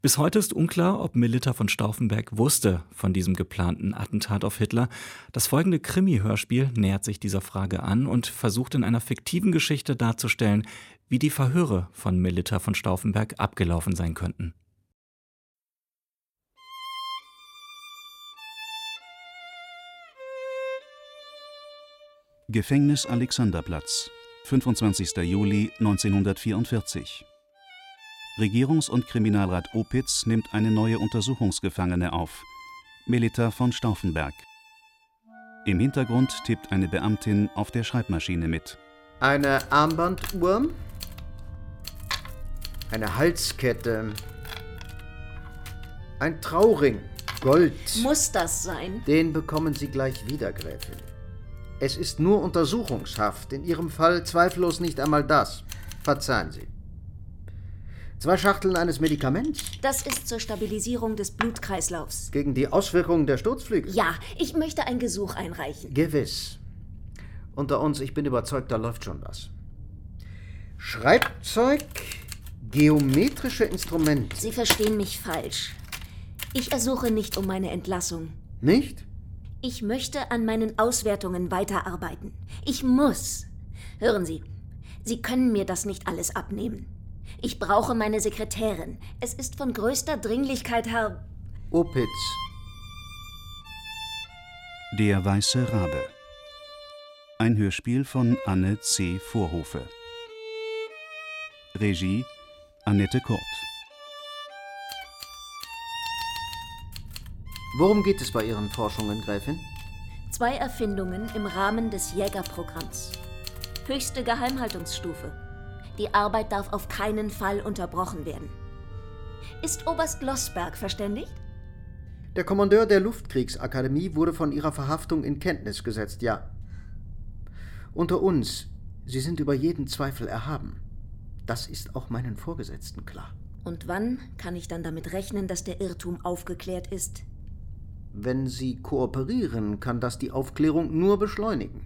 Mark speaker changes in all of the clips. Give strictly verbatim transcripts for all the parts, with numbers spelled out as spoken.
Speaker 1: Bis heute ist unklar, ob Melitta von Stauffenberg wusste von diesem geplanten Attentat auf Hitler. Das folgende Krimi-Hörspiel nähert sich dieser Frage an und versucht in einer fiktiven Geschichte darzustellen, wie die Verhöre von Melitta von Stauffenberg abgelaufen sein könnten.
Speaker 2: Gefängnis Alexanderplatz, fünfundzwanzigster Juli neunzehnhundertvierundvierzig. Regierungs- und Kriminalrat Opitz nimmt eine neue Untersuchungsgefangene auf, Melitta von Stauffenberg. Im Hintergrund tippt eine Beamtin auf der Schreibmaschine mit.
Speaker 3: Eine Armbanduhr, eine Halskette, ein Trauring, Gold.
Speaker 4: Muss das sein?
Speaker 3: Den bekommen Sie gleich wieder, Gräfin. Es ist nur Untersuchungshaft, in Ihrem Fall zweifellos nicht einmal das. Verzeihen Sie. Zwei Schachteln eines Medikaments?
Speaker 4: Das ist zur Stabilisierung des Blutkreislaufs.
Speaker 3: Gegen die Auswirkungen der Sturzflüge?
Speaker 4: Ja, ich möchte ein Gesuch einreichen.
Speaker 3: Gewiss. Unter uns, ich bin überzeugt, da läuft schon was. Schreibzeug, geometrische Instrumente.
Speaker 4: Sie verstehen mich falsch. Ich ersuche nicht um meine Entlassung.
Speaker 3: Nicht?
Speaker 4: Ich möchte an meinen Auswertungen weiterarbeiten. Ich muss. Hören Sie, Sie können mir das nicht alles abnehmen. Ich brauche meine Sekretärin. Es ist von größter Dringlichkeit, Herr...
Speaker 3: Opitz.
Speaker 2: Der weiße Rabe. Ein Hörspiel von Anne C. Vorhofe. Regie Annette Kurt.
Speaker 3: Worum geht es bei Ihren Forschungen, Gräfin?
Speaker 4: Zwei Erfindungen im Rahmen des Jägerprogramms. Höchste Geheimhaltungsstufe. Die Arbeit darf auf keinen Fall unterbrochen werden. Ist Oberst Lossberg verständigt?
Speaker 3: Der Kommandeur der Luftkriegsakademie wurde von Ihrer Verhaftung in Kenntnis gesetzt, ja. Unter uns, Sie sind über jeden Zweifel erhaben. Das ist auch meinen Vorgesetzten klar.
Speaker 4: Und wann kann ich dann damit rechnen, dass der Irrtum aufgeklärt ist?
Speaker 3: Wenn Sie kooperieren, kann das die Aufklärung nur beschleunigen.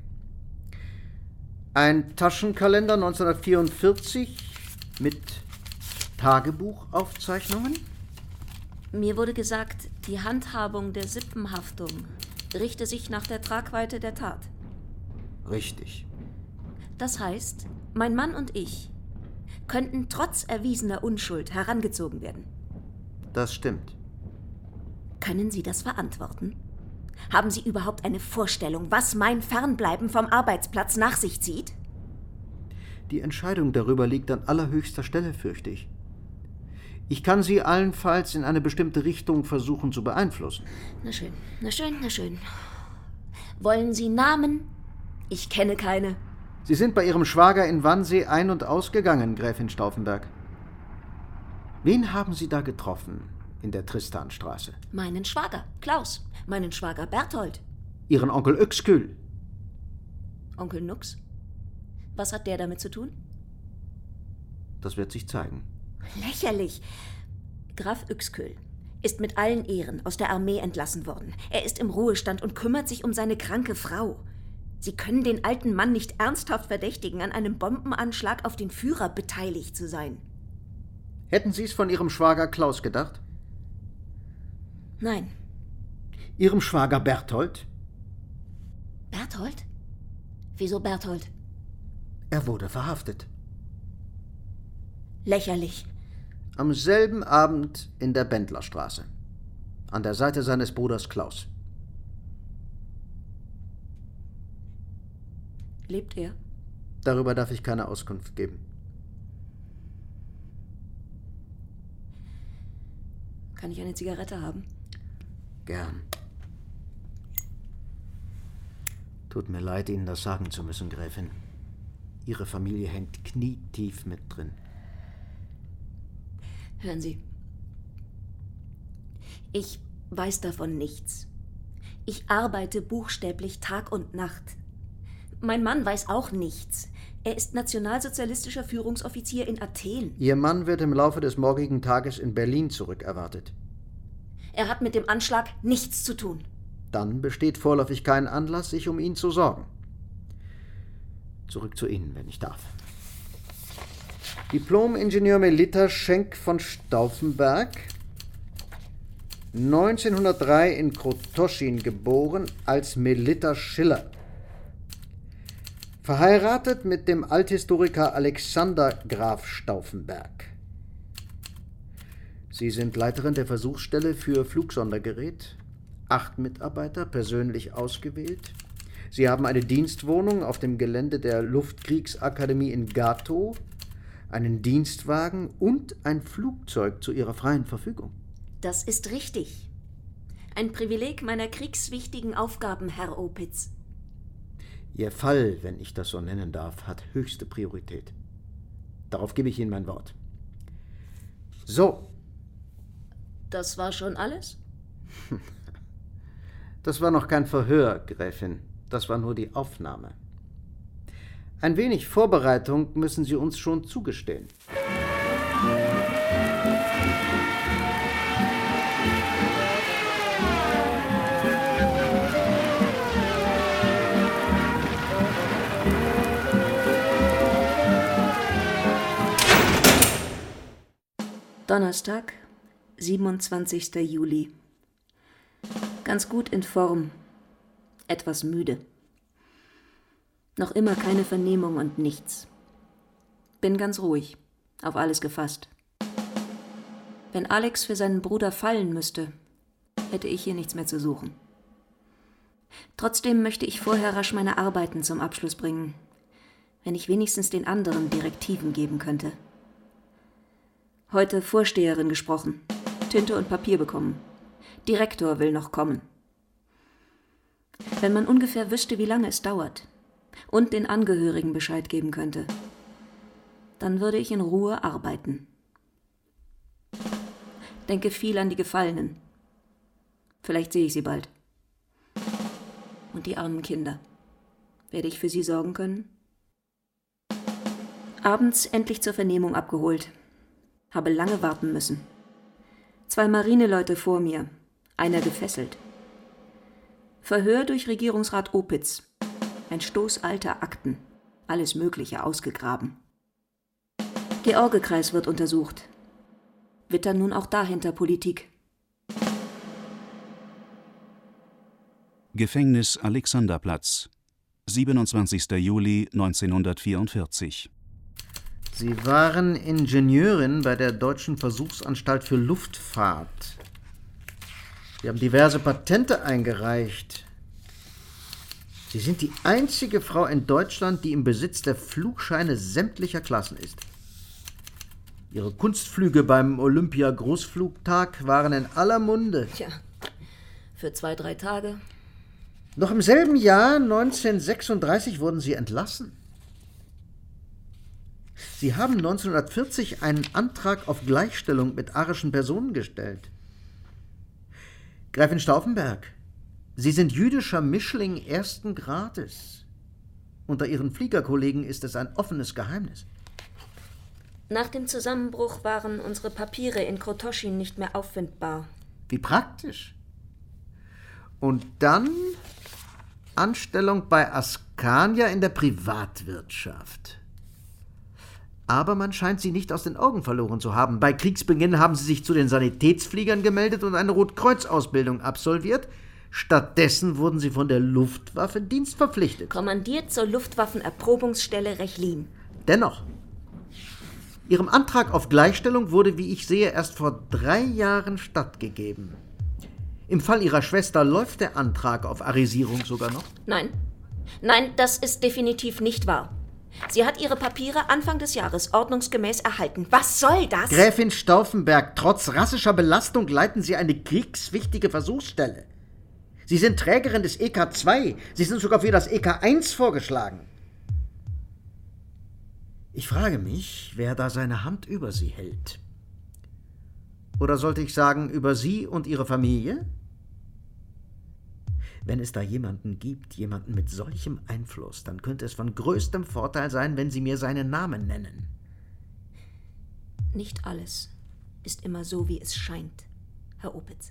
Speaker 3: Ein Taschenkalender neunzehnhundertvierundvierzig mit Tagebuchaufzeichnungen?
Speaker 4: Mir wurde gesagt, die Handhabung der Sippenhaftung richte sich nach der Tragweite der Tat.
Speaker 3: Richtig.
Speaker 4: Das heißt, mein Mann und ich könnten trotz erwiesener Unschuld herangezogen werden.
Speaker 3: Das stimmt.
Speaker 4: Können Sie das verantworten? Haben Sie überhaupt eine Vorstellung, was mein Fernbleiben vom Arbeitsplatz nach sich zieht?
Speaker 3: Die Entscheidung darüber liegt an allerhöchster Stelle, fürchte ich. Ich kann Sie allenfalls in eine bestimmte Richtung versuchen zu beeinflussen.
Speaker 4: Na schön, na schön, na schön. Wollen Sie Namen? Ich kenne keine.
Speaker 3: Sie sind bei Ihrem Schwager in Wannsee ein- und ausgegangen, Gräfin Stauffenberg. Wen haben Sie da getroffen in der Tristanstraße?
Speaker 4: Meinen Schwager, Klaus. Meinen Schwager Berthold.
Speaker 3: Ihren Onkel Uexküll.
Speaker 4: Onkel Nux? Was hat der damit zu tun?
Speaker 3: Das wird sich zeigen.
Speaker 4: Lächerlich. Graf Uexküll ist mit allen Ehren aus der Armee entlassen worden. Er ist im Ruhestand und kümmert sich um seine kranke Frau. Sie können den alten Mann nicht ernsthaft verdächtigen, an einem Bombenanschlag auf den Führer beteiligt zu sein.
Speaker 3: Hätten Sie es von Ihrem Schwager Klaus gedacht?
Speaker 4: Nein.
Speaker 3: Ihrem Schwager Berthold?
Speaker 4: Berthold? Wieso Berthold?
Speaker 3: Er wurde verhaftet.
Speaker 4: Lächerlich.
Speaker 3: Am selben Abend in der Bendlerstraße. An der Seite seines Bruders Klaus.
Speaker 4: Lebt er?
Speaker 3: Darüber darf ich keine Auskunft geben.
Speaker 4: Kann ich eine Zigarette haben?
Speaker 3: Gern. Tut mir leid, Ihnen das sagen zu müssen, Gräfin. Ihre Familie hängt knietief mit drin.
Speaker 4: Hören Sie. Ich weiß davon nichts. Ich arbeite buchstäblich Tag und Nacht. Mein Mann weiß auch nichts. Er ist nationalsozialistischer Führungsoffizier in Athen.
Speaker 3: Ihr Mann wird im Laufe des morgigen Tages in Berlin zurückerwartet.
Speaker 4: Er hat mit dem Anschlag nichts zu tun.
Speaker 3: Dann besteht vorläufig kein Anlass, sich um ihn zu sorgen. Zurück zu Ihnen, wenn ich darf. Diplom-Ingenieur Melitta Schenk von Stauffenberg, neunzehnhundertdrei in Krotoschin geboren als Melitta Schiller. Verheiratet mit dem Althistoriker Alexander Graf Stauffenberg. Sie sind Leiterin der Versuchsstelle für Flugsondergerät. Acht Mitarbeiter, persönlich ausgewählt. Sie haben eine Dienstwohnung auf dem Gelände der Luftkriegsakademie in Gatow, einen Dienstwagen und ein Flugzeug zu ihrer freien Verfügung.
Speaker 4: Das ist richtig. Ein Privileg meiner kriegswichtigen Aufgaben, Herr Opitz.
Speaker 3: Ihr Fall, wenn ich das so nennen darf, hat höchste Priorität. Darauf gebe ich Ihnen mein Wort. So.
Speaker 4: Das war schon alles?
Speaker 3: Das war noch kein Verhör, Gräfin. Das war nur die Aufnahme. Ein wenig Vorbereitung müssen Sie uns schon zugestehen.
Speaker 4: Donnerstag, siebenundzwanzigster Juli. Ganz gut in Form, etwas müde. Noch immer keine Vernehmung und nichts. Bin ganz ruhig, auf alles gefasst. Wenn Alex für seinen Bruder fallen müsste, hätte ich hier nichts mehr zu suchen. Trotzdem möchte ich vorher rasch meine Arbeiten zum Abschluss bringen, wenn ich wenigstens den anderen Direktiven geben könnte. Heute Vorsteherin gesprochen, Tinte und Papier bekommen. Direktor will noch kommen. Wenn man ungefähr wüsste, wie lange es dauert und den Angehörigen Bescheid geben könnte, dann würde ich in Ruhe arbeiten. Denke viel an die Gefallenen. Vielleicht sehe ich sie bald. Und die armen Kinder. Werde ich für sie sorgen können? Abends endlich zur Vernehmung abgeholt. Habe lange warten müssen. Zwei Marineleute vor mir, einer gefesselt. Verhör durch Regierungsrat Opitz. Ein Stoß alter Akten. Alles Mögliche ausgegraben. Georgekreis wird untersucht. Wittern nun auch dahinter Politik.
Speaker 2: Gefängnis Alexanderplatz, siebenundzwanzigster Juli neunzehnhundertvierundvierzig.
Speaker 3: Sie waren Ingenieurin bei der Deutschen Versuchsanstalt für Luftfahrt. Sie haben diverse Patente eingereicht. Sie sind die einzige Frau in Deutschland, die im Besitz der Flugscheine sämtlicher Klassen ist. Ihre Kunstflüge beim Olympia-Großflugtag waren in aller Munde.
Speaker 4: Tja, für zwei, drei Tage.
Speaker 3: Noch im selben Jahr, neunzehnhundertsechsunddreißig, wurden Sie entlassen. Sie haben neunzehnhundertvierzig einen Antrag auf Gleichstellung mit arischen Personen gestellt. Gräfin Stauffenberg, Sie sind jüdischer Mischling ersten Grades. Unter Ihren Fliegerkollegen ist es ein offenes Geheimnis.
Speaker 4: Nach dem Zusammenbruch waren unsere Papiere in Krotoschin nicht mehr auffindbar.
Speaker 3: Wie praktisch. Und dann Anstellung bei Askania in der Privatwirtschaft. Aber man scheint sie nicht aus den Augen verloren zu haben. Bei Kriegsbeginn haben sie sich zu den Sanitätsfliegern gemeldet und eine Rotkreuz-Ausbildung absolviert. Stattdessen wurden sie von der Luftwaffe dienstverpflichtet.
Speaker 4: Kommandiert zur Luftwaffenerprobungsstelle Rechlin.
Speaker 3: Dennoch, Ihrem Antrag auf Gleichstellung wurde, wie ich sehe, erst vor drei Jahren stattgegeben. Im Fall Ihrer Schwester läuft der Antrag auf Arisierung sogar noch?
Speaker 4: Nein. Nein, das ist definitiv nicht wahr. Sie hat ihre Papiere Anfang des Jahres ordnungsgemäß erhalten. Was soll das?
Speaker 3: Gräfin Stauffenberg, trotz rassischer Belastung leiten Sie eine kriegswichtige Versuchsstelle. Sie sind Trägerin des E K zwei. Sie sind sogar für das E K eins vorgeschlagen. Ich frage mich, wer da seine Hand über Sie hält. Oder sollte ich sagen, über Sie und Ihre Familie? Wenn es da jemanden gibt, jemanden mit solchem Einfluss, dann könnte es von größtem Vorteil sein, wenn Sie mir seinen Namen nennen.
Speaker 4: Nicht alles ist immer so, wie es scheint, Herr Opitz.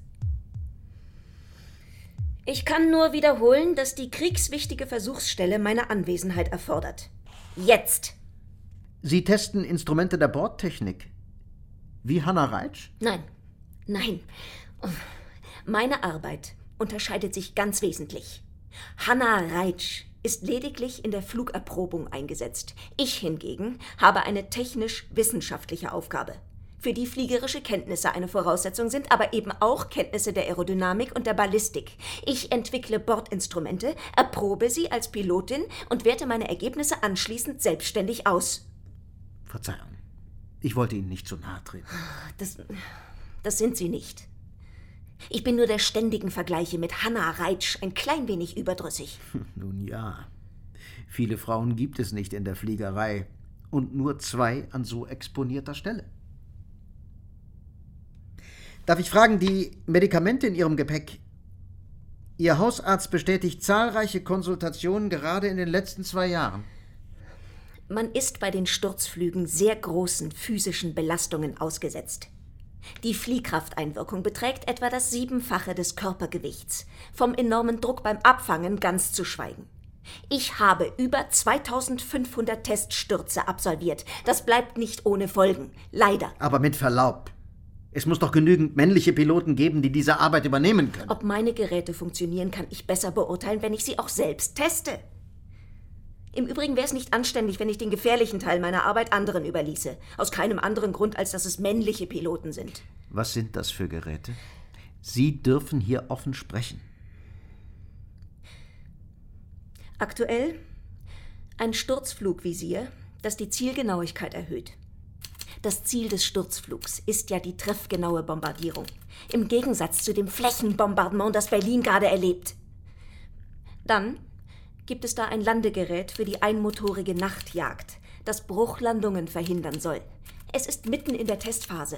Speaker 4: Ich kann nur wiederholen, dass die kriegswichtige Versuchsstelle meine Anwesenheit erfordert. Jetzt!
Speaker 3: Sie testen Instrumente der Bordtechnik. Wie Hannah Reitsch?
Speaker 4: Nein, nein. Meine Arbeit unterscheidet sich ganz wesentlich. Hanna Reitsch ist lediglich in der Flugerprobung eingesetzt. Ich hingegen habe eine technisch-wissenschaftliche Aufgabe, für die fliegerische Kenntnisse eine Voraussetzung sind, aber eben auch Kenntnisse der Aerodynamik und der Ballistik. Ich entwickle Bordinstrumente, erprobe sie als Pilotin und werte meine Ergebnisse anschließend selbstständig aus.
Speaker 3: Verzeihung, ich wollte Ihnen nicht zu nahe treten.
Speaker 4: Das, das sind Sie nicht. Ich bin nur der ständigen Vergleiche mit Hanna Reitsch ein klein wenig überdrüssig.
Speaker 3: Nun ja, viele Frauen gibt es nicht in der Fliegerei und nur zwei an so exponierter Stelle. Darf ich fragen, die Medikamente in Ihrem Gepäck? Ihr Hausarzt bestätigt zahlreiche Konsultationen gerade in den letzten zwei Jahren.
Speaker 4: Man ist bei den Sturzflügen sehr großen physischen Belastungen ausgesetzt. Die Fliehkrafteinwirkung beträgt etwa das Siebenfache des Körpergewichts, vom enormen Druck beim Abfangen ganz zu schweigen. Ich habe über zweitausendfünfhundert Teststürze absolviert. Das bleibt nicht ohne Folgen, leider.
Speaker 3: Aber mit Verlaub, es muss doch genügend männliche Piloten geben, die diese Arbeit übernehmen können.
Speaker 4: Ob meine Geräte funktionieren, kann ich besser beurteilen, wenn ich sie auch selbst teste. Im Übrigen wäre es nicht anständig, wenn ich den gefährlichen Teil meiner Arbeit anderen überließe. Aus keinem anderen Grund, als dass es männliche Piloten sind.
Speaker 3: Was sind das für Geräte? Sie dürfen hier offen sprechen.
Speaker 4: Aktuell ein Sturzflugvisier, das die Zielgenauigkeit erhöht. Das Ziel des Sturzflugs ist ja die treffgenaue Bombardierung. Im Gegensatz zu dem Flächenbombardement, das Berlin gerade erlebt. Dann gibt es da ein Landegerät für die einmotorige Nachtjagd, das Bruchlandungen verhindern soll. Es ist mitten in der Testphase.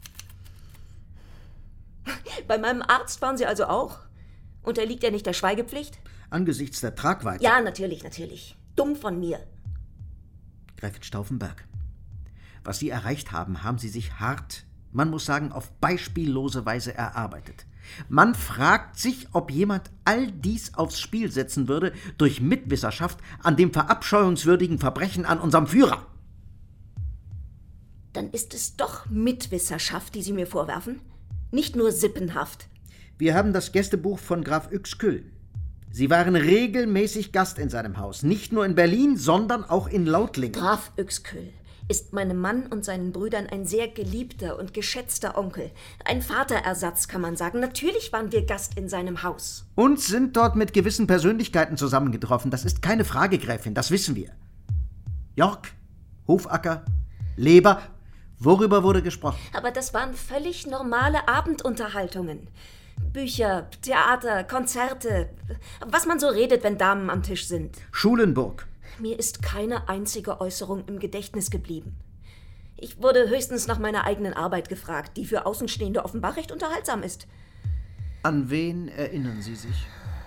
Speaker 4: Bei meinem Arzt waren Sie also auch? Unterliegt er nicht der Schweigepflicht?
Speaker 3: Angesichts der Tragweite.
Speaker 4: Ja, natürlich, natürlich. Dumm von mir.
Speaker 3: Gräfin Stauffenberg, was Sie erreicht haben, haben Sie sich hart, man muss sagen, auf beispiellose Weise erarbeitet. Man fragt sich, ob jemand all dies aufs Spiel setzen würde durch Mitwisserschaft an dem verabscheuungswürdigen Verbrechen an unserem Führer.
Speaker 4: Dann ist es doch Mitwisserschaft, die Sie mir vorwerfen? Nicht nur sippenhaft.
Speaker 3: Wir haben das Gästebuch von Graf Uexküll. Sie waren regelmäßig Gast in seinem Haus, nicht nur in Berlin, sondern auch in Lautlingen.
Speaker 4: Graf Uexküll ist meinem Mann und seinen Brüdern ein sehr geliebter und geschätzter Onkel. Ein Vaterersatz, kann man sagen. Natürlich waren wir Gast in seinem Haus.
Speaker 3: Und sind dort mit gewissen Persönlichkeiten zusammengetroffen. Das ist keine Frage, Gräfin, das wissen wir. Yorck, Hofacker, Leber, worüber wurde gesprochen?
Speaker 4: Aber das waren völlig normale Abendunterhaltungen. Bücher, Theater, Konzerte, was man so redet, wenn Damen am Tisch sind.
Speaker 3: Schulenburg.
Speaker 4: Mir ist keine einzige Äußerung im Gedächtnis geblieben. Ich wurde höchstens nach meiner eigenen Arbeit gefragt, die für Außenstehende offenbar recht unterhaltsam ist.
Speaker 3: An wen erinnern Sie sich?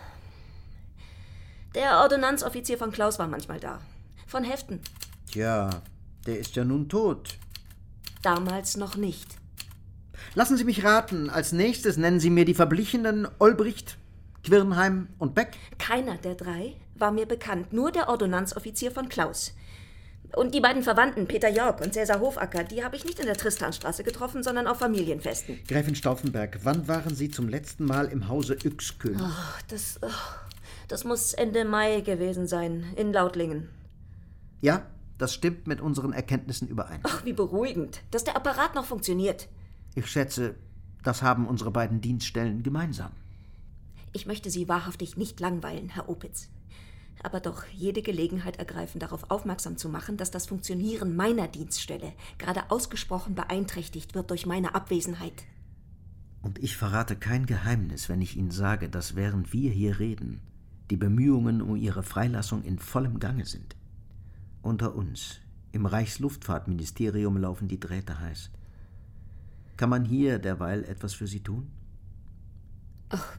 Speaker 4: Der Ordonnanzoffizier von Klaus war manchmal da. Von Heften.
Speaker 3: Tja, der ist ja nun tot.
Speaker 4: Damals noch nicht.
Speaker 3: Lassen Sie mich raten, als nächstes nennen Sie mir die Verblichenen Olbricht, Quirnheim und Beck?
Speaker 4: Keiner der drei war mir bekannt, nur der Ordonnanzoffizier von Klaus. Und die beiden Verwandten, Peter Yorck und Cäsar Hofacker, die habe ich nicht in der Tristanstraße getroffen, sondern auf Familienfesten.
Speaker 3: Gräfin Stauffenberg, wann waren Sie zum letzten Mal im Hause Uexküll?
Speaker 4: Oh, das, oh, das muss Ende Mai gewesen sein, in Lautlingen.
Speaker 3: Ja, das stimmt mit unseren Erkenntnissen überein.
Speaker 4: Ach, wie beruhigend, dass der Apparat noch funktioniert.
Speaker 3: Ich schätze, das haben unsere beiden Dienststellen gemeinsam.
Speaker 4: Ich möchte Sie wahrhaftig nicht langweilen, Herr Opitz. Aber doch jede Gelegenheit ergreifen, darauf aufmerksam zu machen, dass das Funktionieren meiner Dienststelle gerade ausgesprochen beeinträchtigt wird durch meine Abwesenheit.
Speaker 3: Und ich verrate kein Geheimnis, wenn ich Ihnen sage, dass während wir hier reden, die Bemühungen um Ihre Freilassung in vollem Gange sind. Unter uns, im Reichsluftfahrtministerium, laufen die Drähte heiß. Kann man hier derweil etwas für Sie tun?
Speaker 4: Ach.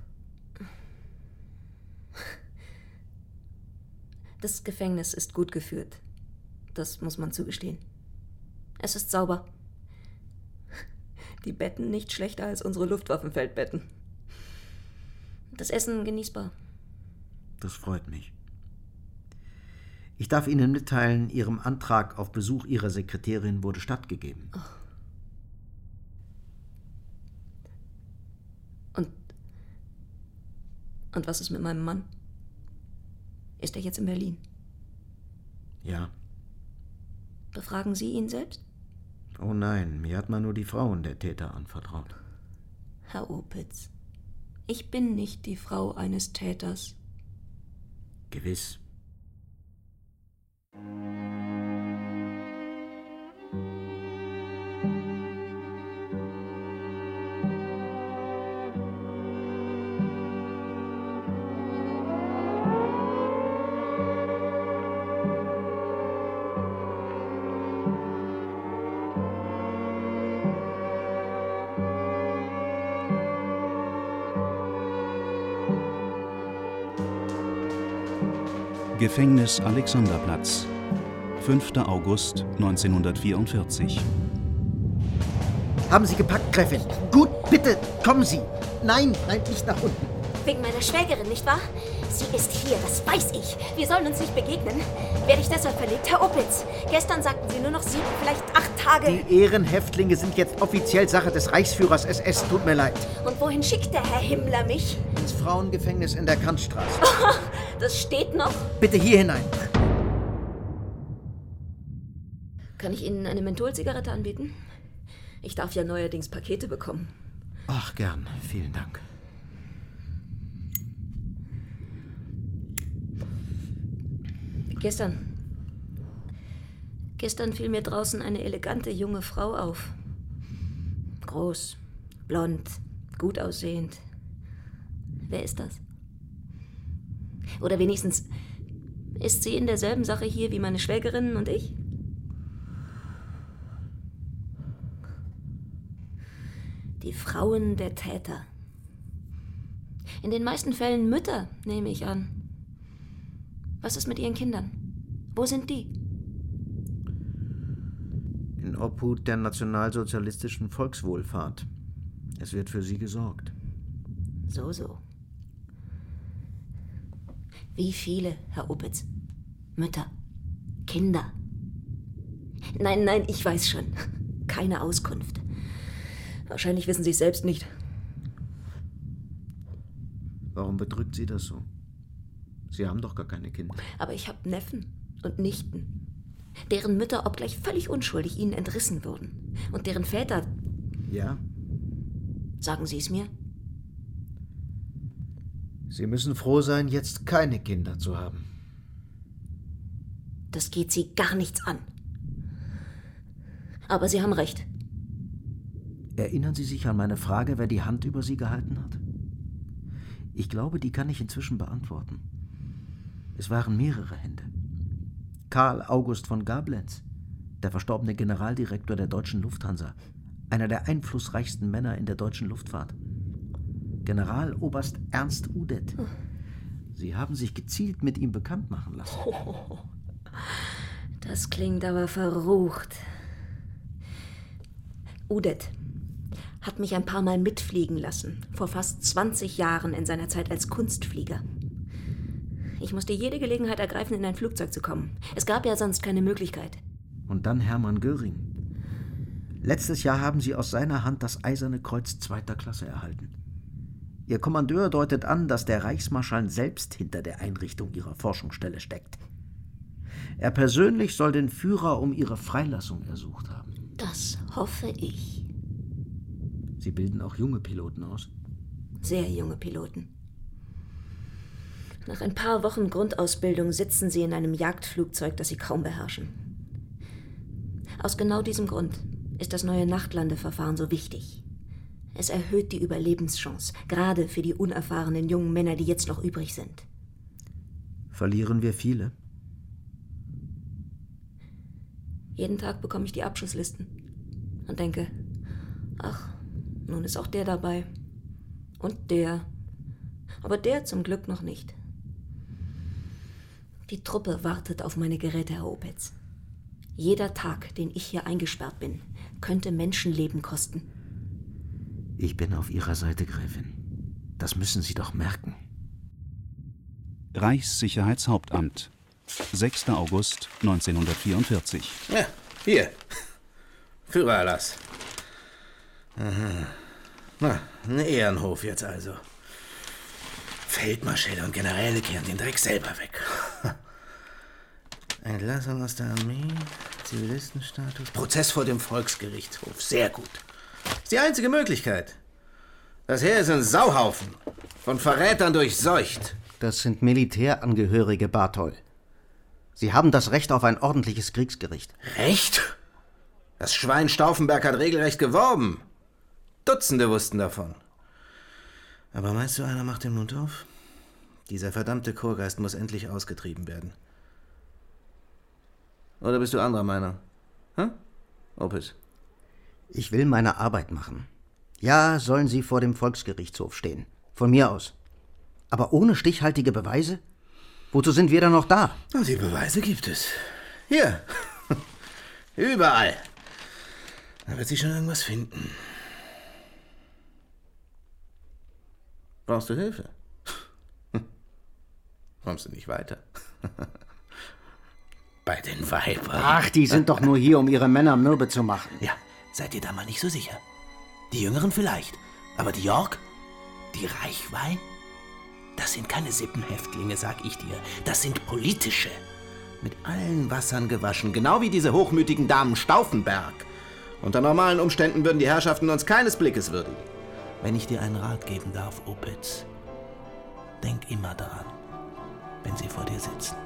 Speaker 4: Das Gefängnis ist gut geführt. Das muss man zugestehen. Es ist sauber. Die Betten nicht schlechter als unsere Luftwaffenfeldbetten. Das Essen genießbar.
Speaker 3: Das freut mich. Ich darf Ihnen mitteilen, Ihrem Antrag auf Besuch Ihrer Sekretärin wurde stattgegeben.
Speaker 4: Und Und was ist mit meinem Mann? Ist er jetzt in Berlin?
Speaker 3: Ja.
Speaker 4: Befragen Sie ihn selbst?
Speaker 3: Oh nein, mir hat man nur die Frauen der Täter anvertraut.
Speaker 4: Herr Opitz, ich bin nicht die Frau eines Täters.
Speaker 3: Gewiss.
Speaker 2: Gefängnis Alexanderplatz, fünfter August neunzehnhundertvierundvierzig.
Speaker 3: Haben Sie gepackt, Gräfin? Gut, bitte, kommen Sie. Nein, nein, nicht nach unten.
Speaker 4: Wegen meiner Schwägerin, nicht wahr? Sie ist hier, das weiß ich. Wir sollen uns nicht begegnen. Werde ich deshalb verlegt, Herr Opitz? Gestern sagten Sie nur noch sieben, vielleicht acht Tage.
Speaker 3: Die Ehrenhäftlinge sind jetzt offiziell Sache des Reichsführers S S. Tut mir leid.
Speaker 4: Und wohin schickt der Herr Himmler mich?
Speaker 3: Ins Frauengefängnis in der Kantstraße.
Speaker 4: Das steht noch.
Speaker 3: Bitte hier hinein.
Speaker 4: Kann ich Ihnen eine Mentholzigarette anbieten? Ich darf ja neuerdings Pakete bekommen.
Speaker 3: Ach, gern. Vielen Dank.
Speaker 4: Gestern. Gestern fiel mir draußen eine elegante junge Frau auf. Groß, blond, gut aussehend. Wer ist das? Oder wenigstens, ist sie in derselben Sache hier wie meine Schwägerin und ich? Die Frauen der Täter. In den meisten Fällen Mütter, nehme ich an. Was ist mit ihren Kindern? Wo sind die?
Speaker 3: In Obhut der nationalsozialistischen Volkswohlfahrt. Es wird für sie gesorgt.
Speaker 4: So, so. Wie viele, Herr Opitz? Mütter? Kinder? Nein, nein, ich weiß schon. Keine Auskunft. Wahrscheinlich wissen Sie es selbst nicht.
Speaker 3: Warum bedrückt Sie das so? Sie haben doch gar keine Kinder.
Speaker 4: Aber ich habe Neffen und Nichten, deren Mütter, obgleich völlig unschuldig, ihnen entrissen wurden. Und deren Väter...
Speaker 3: Ja?
Speaker 4: Sagen Sie es mir?
Speaker 3: Sie müssen froh sein, jetzt keine Kinder zu haben.
Speaker 4: Das geht Sie gar nichts an. Aber Sie haben recht.
Speaker 3: Erinnern Sie sich an meine Frage, wer die Hand über Sie gehalten hat? Ich glaube, die kann ich inzwischen beantworten. Es waren mehrere Hände. Karl August von Gablenz, der verstorbene Generaldirektor der Deutschen Lufthansa, einer der einflussreichsten Männer in der deutschen Luftfahrt. Generaloberst Ernst Udet. Sie haben sich gezielt mit ihm bekannt machen lassen.
Speaker 4: Oh, das klingt aber verrucht. Udet hat mich ein paar Mal mitfliegen lassen, vor fast zwanzig Jahren in seiner Zeit als Kunstflieger. Ich musste jede Gelegenheit ergreifen, in ein Flugzeug zu kommen. Es gab ja sonst keine Möglichkeit.
Speaker 3: Und dann Hermann Göring. Letztes Jahr haben Sie aus seiner Hand das Eiserne Kreuz zweiter Klasse erhalten. Ihr Kommandeur deutet an, dass der Reichsmarschall selbst hinter der Einrichtung Ihrer Forschungsstelle steckt. Er persönlich soll den Führer um Ihre Freilassung ersucht haben.
Speaker 4: Das hoffe ich.
Speaker 3: Sie bilden auch junge Piloten aus?
Speaker 4: Sehr junge Piloten. Nach ein paar Wochen Grundausbildung sitzen sie in einem Jagdflugzeug, das sie kaum beherrschen. Aus genau diesem Grund ist das neue Nachtlandeverfahren so wichtig. Es erhöht die Überlebenschance, gerade für die unerfahrenen jungen Männer, die jetzt noch übrig sind.
Speaker 3: Verlieren wir viele?
Speaker 4: Jeden Tag bekomme ich die Abschusslisten und denke, ach, nun ist auch der dabei. Und der. Aber der zum Glück noch nicht. Die Truppe wartet auf meine Geräte, Herr Opitz. Jeder Tag, den ich hier eingesperrt bin, könnte Menschenleben kosten.
Speaker 3: Ich bin auf Ihrer Seite, Gräfin. Das müssen Sie doch merken.
Speaker 2: Reichssicherheitshauptamt, sechster August neunzehnhundertvierundvierzig.
Speaker 5: Ja, hier. Führererlass. Aha. Na, ein Ehrenhof jetzt also. Feldmarschälle und Generäle kehren den Dreck selber weg. Entlassung aus der Armee, Zivilistenstatus, Prozess vor dem Volksgerichtshof. Sehr gut. Ist die einzige Möglichkeit. Das Heer ist ein Sauhaufen, von Verrätern durchseucht.
Speaker 3: Das sind Militärangehörige, Barthol. Sie haben das Recht auf ein ordentliches Kriegsgericht.
Speaker 5: Recht? Das Schwein Stauffenberg hat regelrecht geworben. Dutzende wussten davon. Aber meinst du, einer macht den Mund auf? Dieser verdammte Chorgeist muss endlich ausgetrieben werden. Oder bist du anderer Meinung? Hm? Opitz?
Speaker 3: Ich will meine Arbeit machen. Ja, sollen Sie vor dem Volksgerichtshof stehen. Von mir aus. Aber ohne stichhaltige Beweise? Wozu sind wir dann noch da?
Speaker 5: Die Beweise gibt es. Hier. Überall. Da wird sich schon irgendwas finden. Brauchst du Hilfe? Kommst du nicht weiter? Bei den Weibern.
Speaker 3: Ach, die sind doch nur hier, um ihre Männer mürbe zu machen.
Speaker 5: Ja, seid ihr da mal nicht so sicher. Die Jüngeren vielleicht. Aber die York? Die Reichweih? Das sind keine Sippenhäftlinge, sag ich dir. Das sind politische. Mit allen Wassern gewaschen. Genau wie diese hochmütigen Damen Stauffenberg. Unter normalen Umständen würden die Herrschaften uns keines Blickes würdigen. Wenn ich dir einen Rat geben darf, Opitz, denk immer daran, wenn sie vor dir sitzen.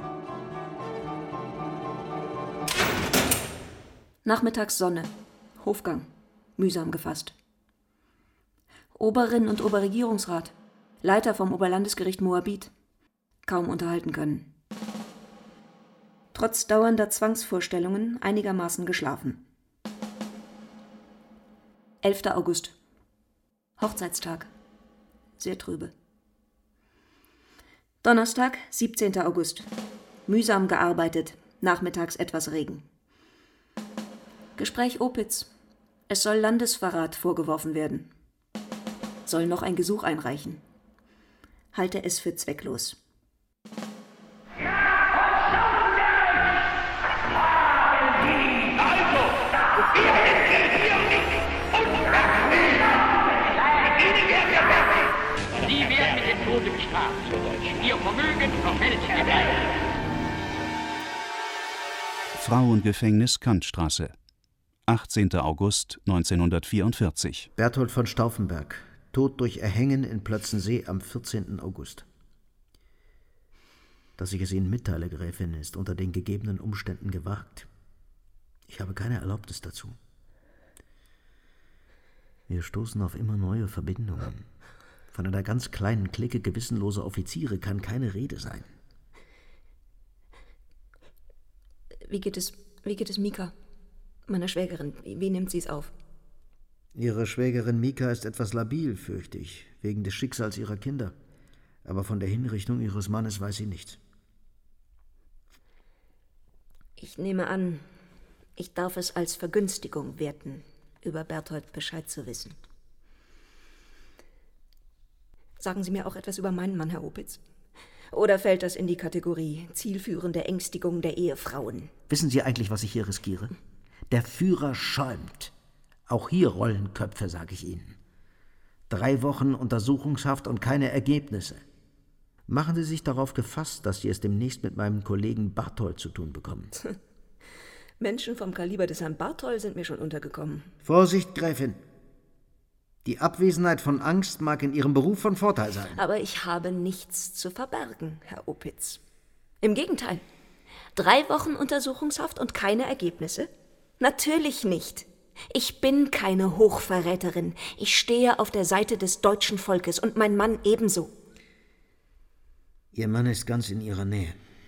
Speaker 4: Nachmittagssonne. Hofgang. Mühsam gefasst. Oberin und Oberregierungsrat. Leiter vom Oberlandesgericht Moabit. Kaum unterhalten können. Trotz dauernder Zwangsvorstellungen einigermaßen geschlafen. elfter August. Hochzeitstag. Sehr trübe. Donnerstag, siebzehnter August. Mühsam gearbeitet. Nachmittags etwas Regen. Gespräch Opitz. Es soll Landesverrat vorgeworfen werden. Soll noch ein Gesuch einreichen. Halte es für zwecklos.
Speaker 6: Sie werden mit dem Tode bestraft. Ihr Vermögen verfällt herbei.
Speaker 2: Frauengefängnis Kantstraße. achtzehnter August neunzehnhundertvierundvierzig.
Speaker 3: Berthold von Stauffenberg, tot durch Erhängen in Plötzensee am vierzehnten August. Dass ich es Ihnen mitteile, Gräfin, ist unter den gegebenen Umständen gewagt. Ich habe keine Erlaubnis dazu. Wir stoßen auf immer neue Verbindungen. Von einer ganz kleinen Clique gewissenloser Offiziere kann keine Rede sein.
Speaker 4: Wie geht es, wie geht es Mika, meiner Schwägerin? Wie, wie nimmt sie es auf?
Speaker 3: Ihre Schwägerin Mika ist etwas labil, fürchte ich, wegen des Schicksals ihrer Kinder. Aber von der Hinrichtung ihres Mannes weiß sie nichts.
Speaker 4: Ich nehme an, ich darf es als Vergünstigung werten, über Berthold Bescheid zu wissen. Sagen Sie mir auch etwas über meinen Mann, Herr Opitz? Oder fällt das in die Kategorie zielführende Ängstigung der Ehefrauen?
Speaker 3: Wissen Sie eigentlich, was ich hier riskiere? Der Führer schäumt. Auch hier rollen Köpfe, sage ich Ihnen. Drei Wochen Untersuchungshaft und keine Ergebnisse. Machen Sie sich darauf gefasst, dass Sie es demnächst mit meinem Kollegen Barthol zu tun bekommen.
Speaker 4: Menschen vom Kaliber des Herrn Barthol sind mir schon untergekommen.
Speaker 3: Vorsicht, Gräfin! Die Abwesenheit von Angst mag in Ihrem Beruf von Vorteil sein.
Speaker 4: Aber ich habe nichts zu verbergen, Herr Opitz. Im Gegenteil. Drei Wochen Untersuchungshaft und keine Ergebnisse? Natürlich nicht. Ich bin keine Hochverräterin. Ich stehe auf der Seite des deutschen Volkes und mein Mann ebenso.
Speaker 3: Ihr Mann ist ganz in Ihrer Nähe.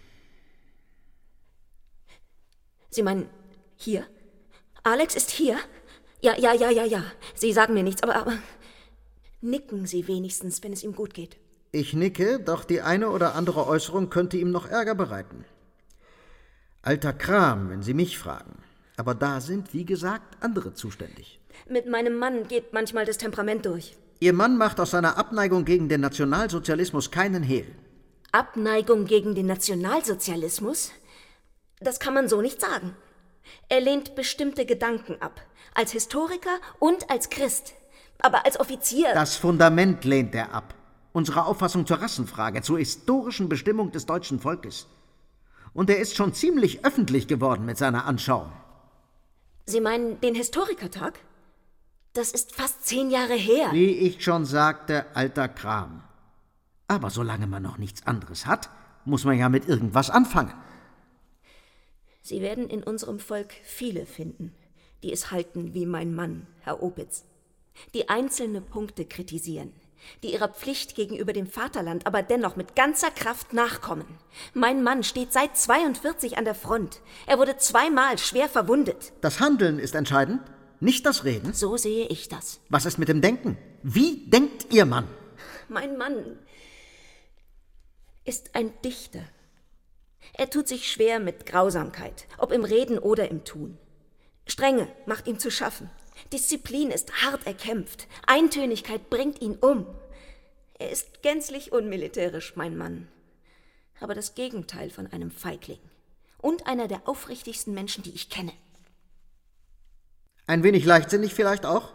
Speaker 4: Sie meinen, hier? Alex ist hier? Ja, ja, ja, ja, ja. Sie sagen mir nichts, aber, aber nicken Sie wenigstens, wenn es ihm gut geht.
Speaker 3: Ich nicke, doch die eine oder andere Äußerung könnte ihm noch Ärger bereiten. Alter Kram, wenn Sie mich fragen. Aber da sind, wie gesagt, andere zuständig.
Speaker 4: Mit meinem Mann geht manchmal das Temperament durch.
Speaker 3: Ihr Mann macht aus seiner Abneigung gegen den Nationalsozialismus keinen Hehl.
Speaker 4: Abneigung gegen den Nationalsozialismus? Das kann man so nicht sagen. Er lehnt bestimmte Gedanken ab. Als Historiker und als Christ. Aber als Offizier...
Speaker 3: Das Fundament lehnt er ab. unsere Auffassung zur Rassenfrage, zur historischen Bestimmung des deutschen Volkes. Und er ist schon ziemlich öffentlich geworden mit seiner Anschauung.
Speaker 4: Sie meinen den Historikertag? Das ist fast zehn Jahre her.
Speaker 3: Wie ich schon sagte, alter Kram. Aber solange man noch nichts anderes hat, muss man ja mit irgendwas anfangen.
Speaker 4: Sie werden in unserem Volk viele finden, die es halten wie mein Mann, Herr Opitz, die einzelne Punkte kritisieren, die ihrer Pflicht gegenüber dem Vaterland aber dennoch mit ganzer Kraft nachkommen. Mein Mann steht seit zweiundvierzig an der Front. Er wurde zweimal schwer verwundet.
Speaker 3: Das Handeln ist entscheidend, nicht das Reden.
Speaker 4: So sehe ich das.
Speaker 3: Was ist mit dem Denken? Wie denkt Ihr Mann?
Speaker 4: Mein Mann ist ein Dichter. Er tut sich schwer mit Grausamkeit, ob im Reden oder im Tun. Strenge macht ihm zu schaffen. Disziplin ist hart erkämpft. Eintönigkeit bringt ihn um. Er ist gänzlich unmilitärisch, mein Mann. Aber das Gegenteil von einem Feigling. Und einer der aufrichtigsten Menschen, die ich kenne.
Speaker 3: Ein wenig leichtsinnig vielleicht auch?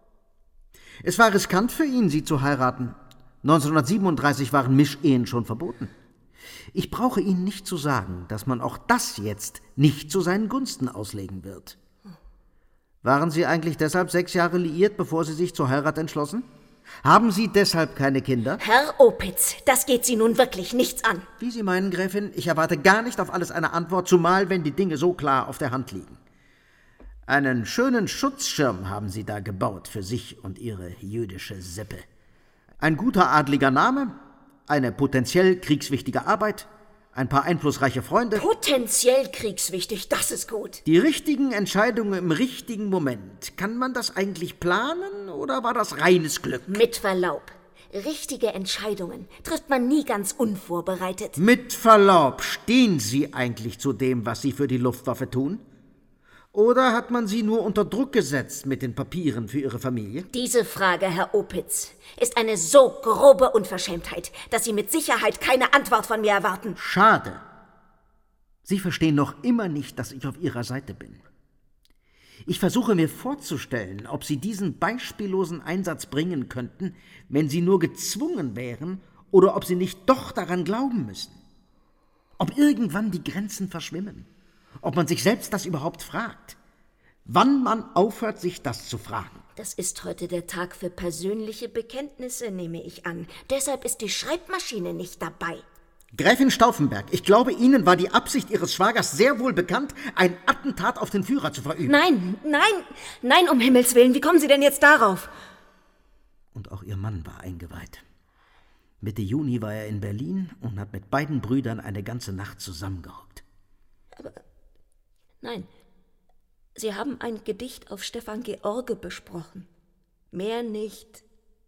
Speaker 3: Es war riskant für ihn, sie zu heiraten. neunzehnhundertsiebenunddreißig waren Mischehen schon verboten. Ich brauche Ihnen nicht zu sagen, dass man auch das jetzt nicht zu seinen Gunsten auslegen wird. Waren Sie eigentlich deshalb sechs Jahre liiert, bevor Sie sich zur Heirat entschlossen? Haben Sie deshalb keine Kinder?
Speaker 4: Herr Opitz, das geht Sie nun wirklich nichts an.
Speaker 3: Wie Sie meinen, Gräfin, ich erwarte gar nicht auf alles eine Antwort, zumal wenn die Dinge so klar auf der Hand liegen. Einen schönen Schutzschirm haben Sie da gebaut für sich und Ihre jüdische Sippe. Ein guter adliger Name, eine potenziell kriegswichtige Arbeit, ein paar einflussreiche Freunde.
Speaker 4: Potenziell kriegswichtig, das ist gut.
Speaker 3: Die richtigen Entscheidungen im richtigen Moment. Kann man das eigentlich planen oder war das reines Glück?
Speaker 4: Mit Verlaub. Richtige Entscheidungen trifft man nie ganz unvorbereitet.
Speaker 3: Mit Verlaub, stehen Sie eigentlich zu dem, was Sie für die Luftwaffe tun? Oder hat man Sie nur unter Druck gesetzt mit den Papieren für Ihre Familie?
Speaker 4: Diese Frage, Herr Opitz, ist eine so grobe Unverschämtheit, dass Sie mit Sicherheit keine Antwort von mir erwarten.
Speaker 3: Schade. Sie verstehen noch immer nicht, dass ich auf Ihrer Seite bin. Ich versuche mir vorzustellen, ob Sie diesen beispiellosen Einsatz bringen könnten, wenn Sie nur gezwungen wären, oder ob Sie nicht doch daran glauben müssen. Ob irgendwann die Grenzen verschwimmen. Ob man sich selbst das überhaupt fragt. Wann man aufhört, sich das zu fragen.
Speaker 4: Das ist heute der Tag für persönliche Bekenntnisse, nehme ich an. Deshalb ist die Schreibmaschine nicht dabei.
Speaker 3: Gräfin Stauffenberg, ich glaube, Ihnen war die Absicht Ihres Schwagers sehr wohl bekannt, ein Attentat auf den Führer zu verüben.
Speaker 4: Nein, nein, nein, um Himmels Willen, wie kommen Sie denn jetzt darauf?
Speaker 3: Und auch Ihr Mann war eingeweiht. Mitte Juni war er in Berlin und hat mit beiden Brüdern eine ganze Nacht zusammengehockt.
Speaker 4: Aber nein, Sie haben ein Gedicht auf Stefan George besprochen. Mehr nicht.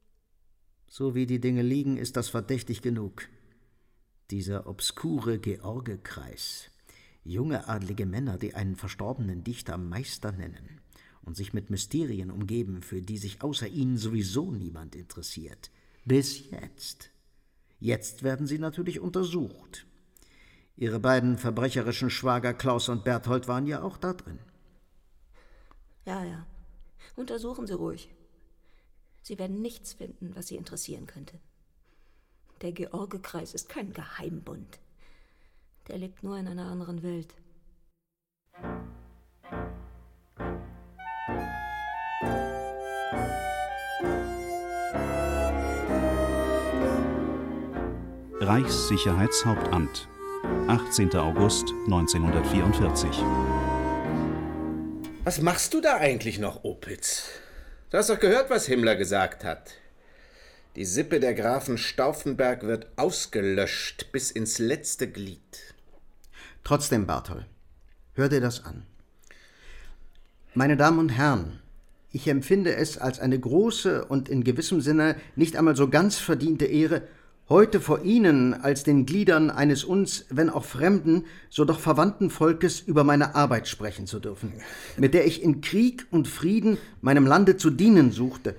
Speaker 3: So wie die Dinge liegen, ist das verdächtig genug. Dieser obskure George-Kreis. Junge adlige Männer, die einen verstorbenen Dichter Meister nennen und sich mit Mysterien umgeben, für die sich außer ihnen sowieso niemand interessiert. Bis jetzt. Jetzt werden sie natürlich untersucht. Ihre beiden verbrecherischen Schwager Klaus und Berthold waren ja auch da drin.
Speaker 4: Ja, ja. Untersuchen Sie ruhig. Sie werden nichts finden, was Sie interessieren könnte. Der George-Kreis ist kein Geheimbund. Der lebt nur in einer anderen Welt.
Speaker 2: Reichssicherheitshauptamt, achtzehnter August neunzehnhundertvierundvierzig.
Speaker 7: Was machst du da eigentlich noch, Opitz? Du hast doch gehört, was Himmler gesagt hat. Die Sippe der Grafen Stauffenberg wird ausgelöscht bis ins letzte Glied.
Speaker 3: Trotzdem, Barthol, hör dir das an. Meine Damen und Herren, ich empfinde es als eine große und in gewissem Sinne nicht einmal so ganz verdiente Ehre, heute vor Ihnen als den Gliedern eines uns, wenn auch fremden, so doch verwandten Volkes über meine Arbeit sprechen zu dürfen, mit der ich in Krieg und Frieden meinem Lande zu dienen suchte.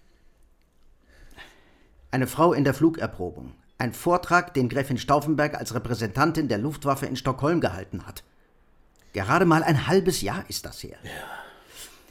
Speaker 3: Eine Frau in der Flugerprobung. Ein Vortrag, den Gräfin Stauffenberg als Repräsentantin der Luftwaffe in Stockholm gehalten hat. Gerade mal ein halbes Jahr ist das her.
Speaker 7: Ja.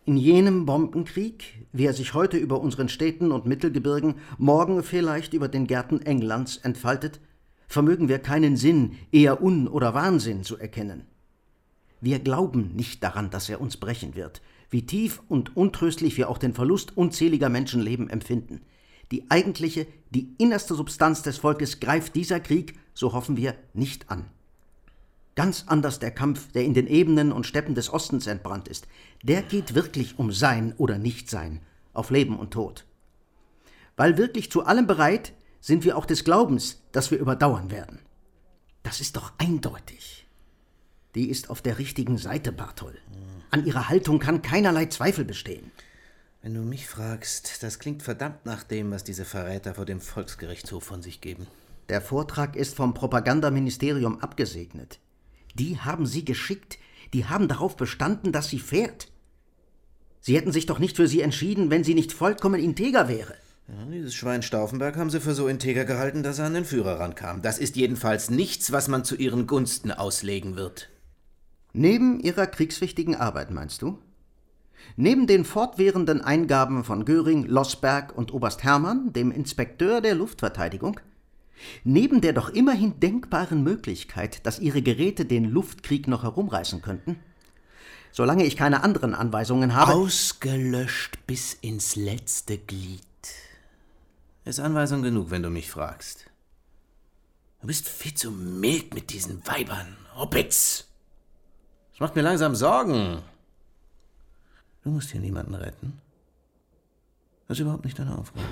Speaker 3: In jenem Bombenkrieg, wie er sich heute über unseren Städten und Mittelgebirgen, morgen vielleicht über den Gärten Englands entfaltet, vermögen wir keinen Sinn, eher Un- oder Wahnsinn zu erkennen. Wir glauben nicht daran, dass er uns brechen wird, wie tief und untröstlich wir auch den Verlust unzähliger Menschenleben empfinden. Die eigentliche, die innerste Substanz des Volkes greift dieser Krieg, so hoffen wir, nicht an. Ganz anders der Kampf, der in den Ebenen und Steppen des Ostens entbrannt ist. Der geht wirklich um Sein oder Nichtsein, auf Leben und Tod. Weil wirklich zu allem bereit, sind wir auch des Glaubens, dass wir überdauern werden. Das ist doch eindeutig. Die ist auf der richtigen Seite, Barthol. An ihrer Haltung kann keinerlei Zweifel bestehen.
Speaker 7: Wenn du mich fragst, das klingt verdammt nach dem, was diese Verräter vor dem Volksgerichtshof von sich geben.
Speaker 3: Der Vortrag ist vom Propagandaministerium abgesegnet. Die haben sie geschickt, die haben darauf bestanden, dass sie fährt. Sie hätten sich doch nicht für sie entschieden, wenn sie nicht vollkommen integer wäre.
Speaker 7: Ja, dieses Schwein Stauffenberg haben sie für so integer gehalten, dass er an den Führer rankam. Das ist jedenfalls nichts, was man zu ihren Gunsten auslegen wird.
Speaker 3: Neben ihrer kriegswichtigen Arbeit, meinst du? Neben den fortwährenden Eingaben von Göring, Lossberg und Oberst Hermann, dem Inspekteur der Luftverteidigung? Neben der doch immerhin denkbaren Möglichkeit, dass ihre Geräte den Luftkrieg noch herumreißen könnten? Solange ich keine anderen Anweisungen habe...
Speaker 5: Ausgelöscht bis ins letzte Glied.
Speaker 7: Ist Anweisung genug, wenn du mich fragst.
Speaker 5: Du bist viel zu mild mit diesen Weibern, Opitz.
Speaker 7: Das macht mir langsam Sorgen. Du musst hier niemanden retten. Das ist überhaupt nicht deine Aufgabe.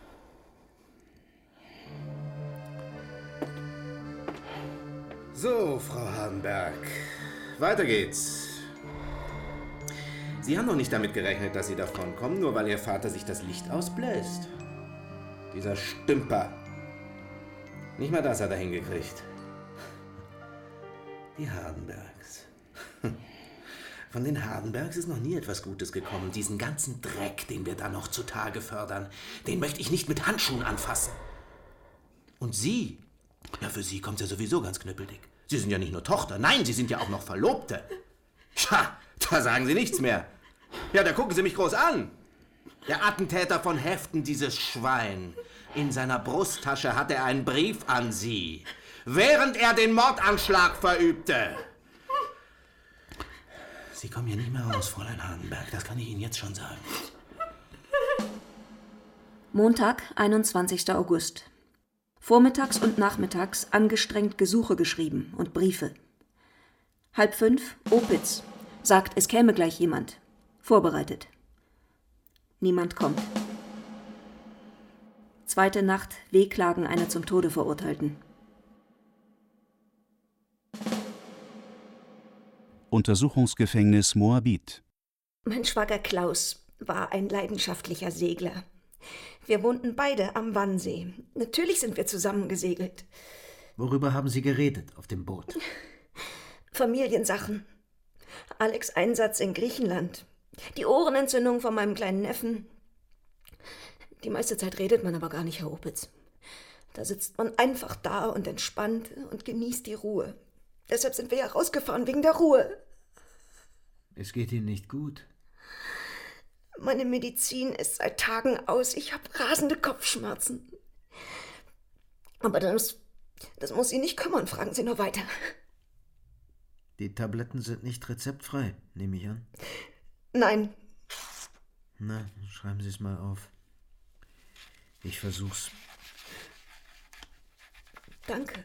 Speaker 7: So, Frau Hardenberg. Weiter geht's. Sie haben doch nicht damit gerechnet, dass Sie davonkommen, nur weil Ihr Vater sich das Licht ausbläst. Dieser Stümper. Nicht mal das hat er hingekriegt. Die Hardenbergs. Von den Hardenbergs ist noch nie etwas Gutes gekommen. Diesen ganzen Dreck, den wir da noch zutage fördern, den möchte ich nicht mit Handschuhen anfassen. Und Sie? Ja, für Sie kommt's ja sowieso ganz knüppeldick. Sie sind ja nicht nur Tochter, nein, Sie sind ja auch noch Verlobte. Tja, da sagen Sie nichts mehr. Ja, da gucken Sie mich groß an. Der Attentäter von Heften, dieses Schwein. In seiner Brusttasche hat er einen Brief an Sie, während er den Mordanschlag verübte. Sie kommen hier nicht mehr raus, Fräulein Hardenberg, das kann ich Ihnen jetzt schon sagen.
Speaker 4: Montag, einundzwanzigster August. Vormittags und nachmittags angestrengt Gesuche geschrieben und Briefe. Halb fünf, Opitz. Sagt, es käme gleich jemand. Vorbereitet. Niemand kommt. Zweite Nacht, Wehklagen einer zum Tode Verurteilten.
Speaker 2: Untersuchungsgefängnis Moabit.
Speaker 8: Mein Schwager Klaus war ein leidenschaftlicher Segler. Wir wohnten beide am Wannsee. Natürlich sind wir zusammen gesegelt.
Speaker 3: Worüber haben Sie geredet auf dem Boot?
Speaker 8: Familiensachen. Alex' Einsatz in Griechenland. Die Ohrenentzündung von meinem kleinen Neffen. Die meiste Zeit redet man aber gar nicht, Herr Opitz. Da sitzt man einfach da und entspannt und genießt die Ruhe. Deshalb sind wir ja rausgefahren, wegen der Ruhe.
Speaker 3: Es geht Ihnen nicht gut.
Speaker 8: Meine Medizin ist seit Tagen aus. Ich habe rasende Kopfschmerzen. Aber das, das muss Sie nicht kümmern. Fragen Sie nur weiter.
Speaker 3: Die Tabletten sind nicht rezeptfrei, nehme ich an.
Speaker 8: Nein.
Speaker 3: Na, schreiben Sie es mal auf. Ich versuch's.
Speaker 8: Danke.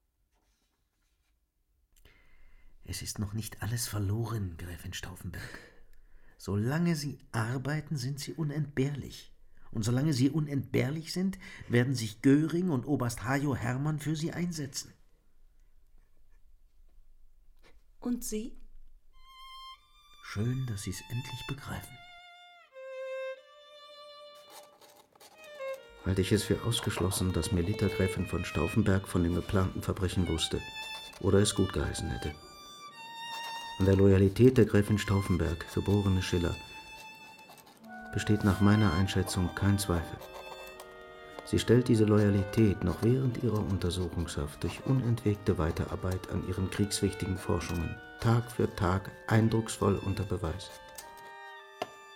Speaker 3: Es ist noch nicht alles verloren, Gräfin Stauffenberg. Solange Sie arbeiten, sind Sie unentbehrlich. Und solange Sie unentbehrlich sind, werden sich Göring und Oberst Hajo Hermann für Sie einsetzen.
Speaker 8: Und Sie?
Speaker 3: Schön, dass Sie es endlich begreifen. Halte ich es für ausgeschlossen, dass Melita Gräfin von Stauffenberg von dem geplanten Verbrechen wusste oder es gut geheißen hätte. An der Loyalität der Gräfin Stauffenberg, geborene Schiller, besteht nach meiner Einschätzung kein Zweifel. Sie stellt diese Loyalität noch während ihrer Untersuchungshaft durch unentwegte Weiterarbeit an ihren kriegswichtigen Forschungen Tag für Tag eindrucksvoll unter Beweis.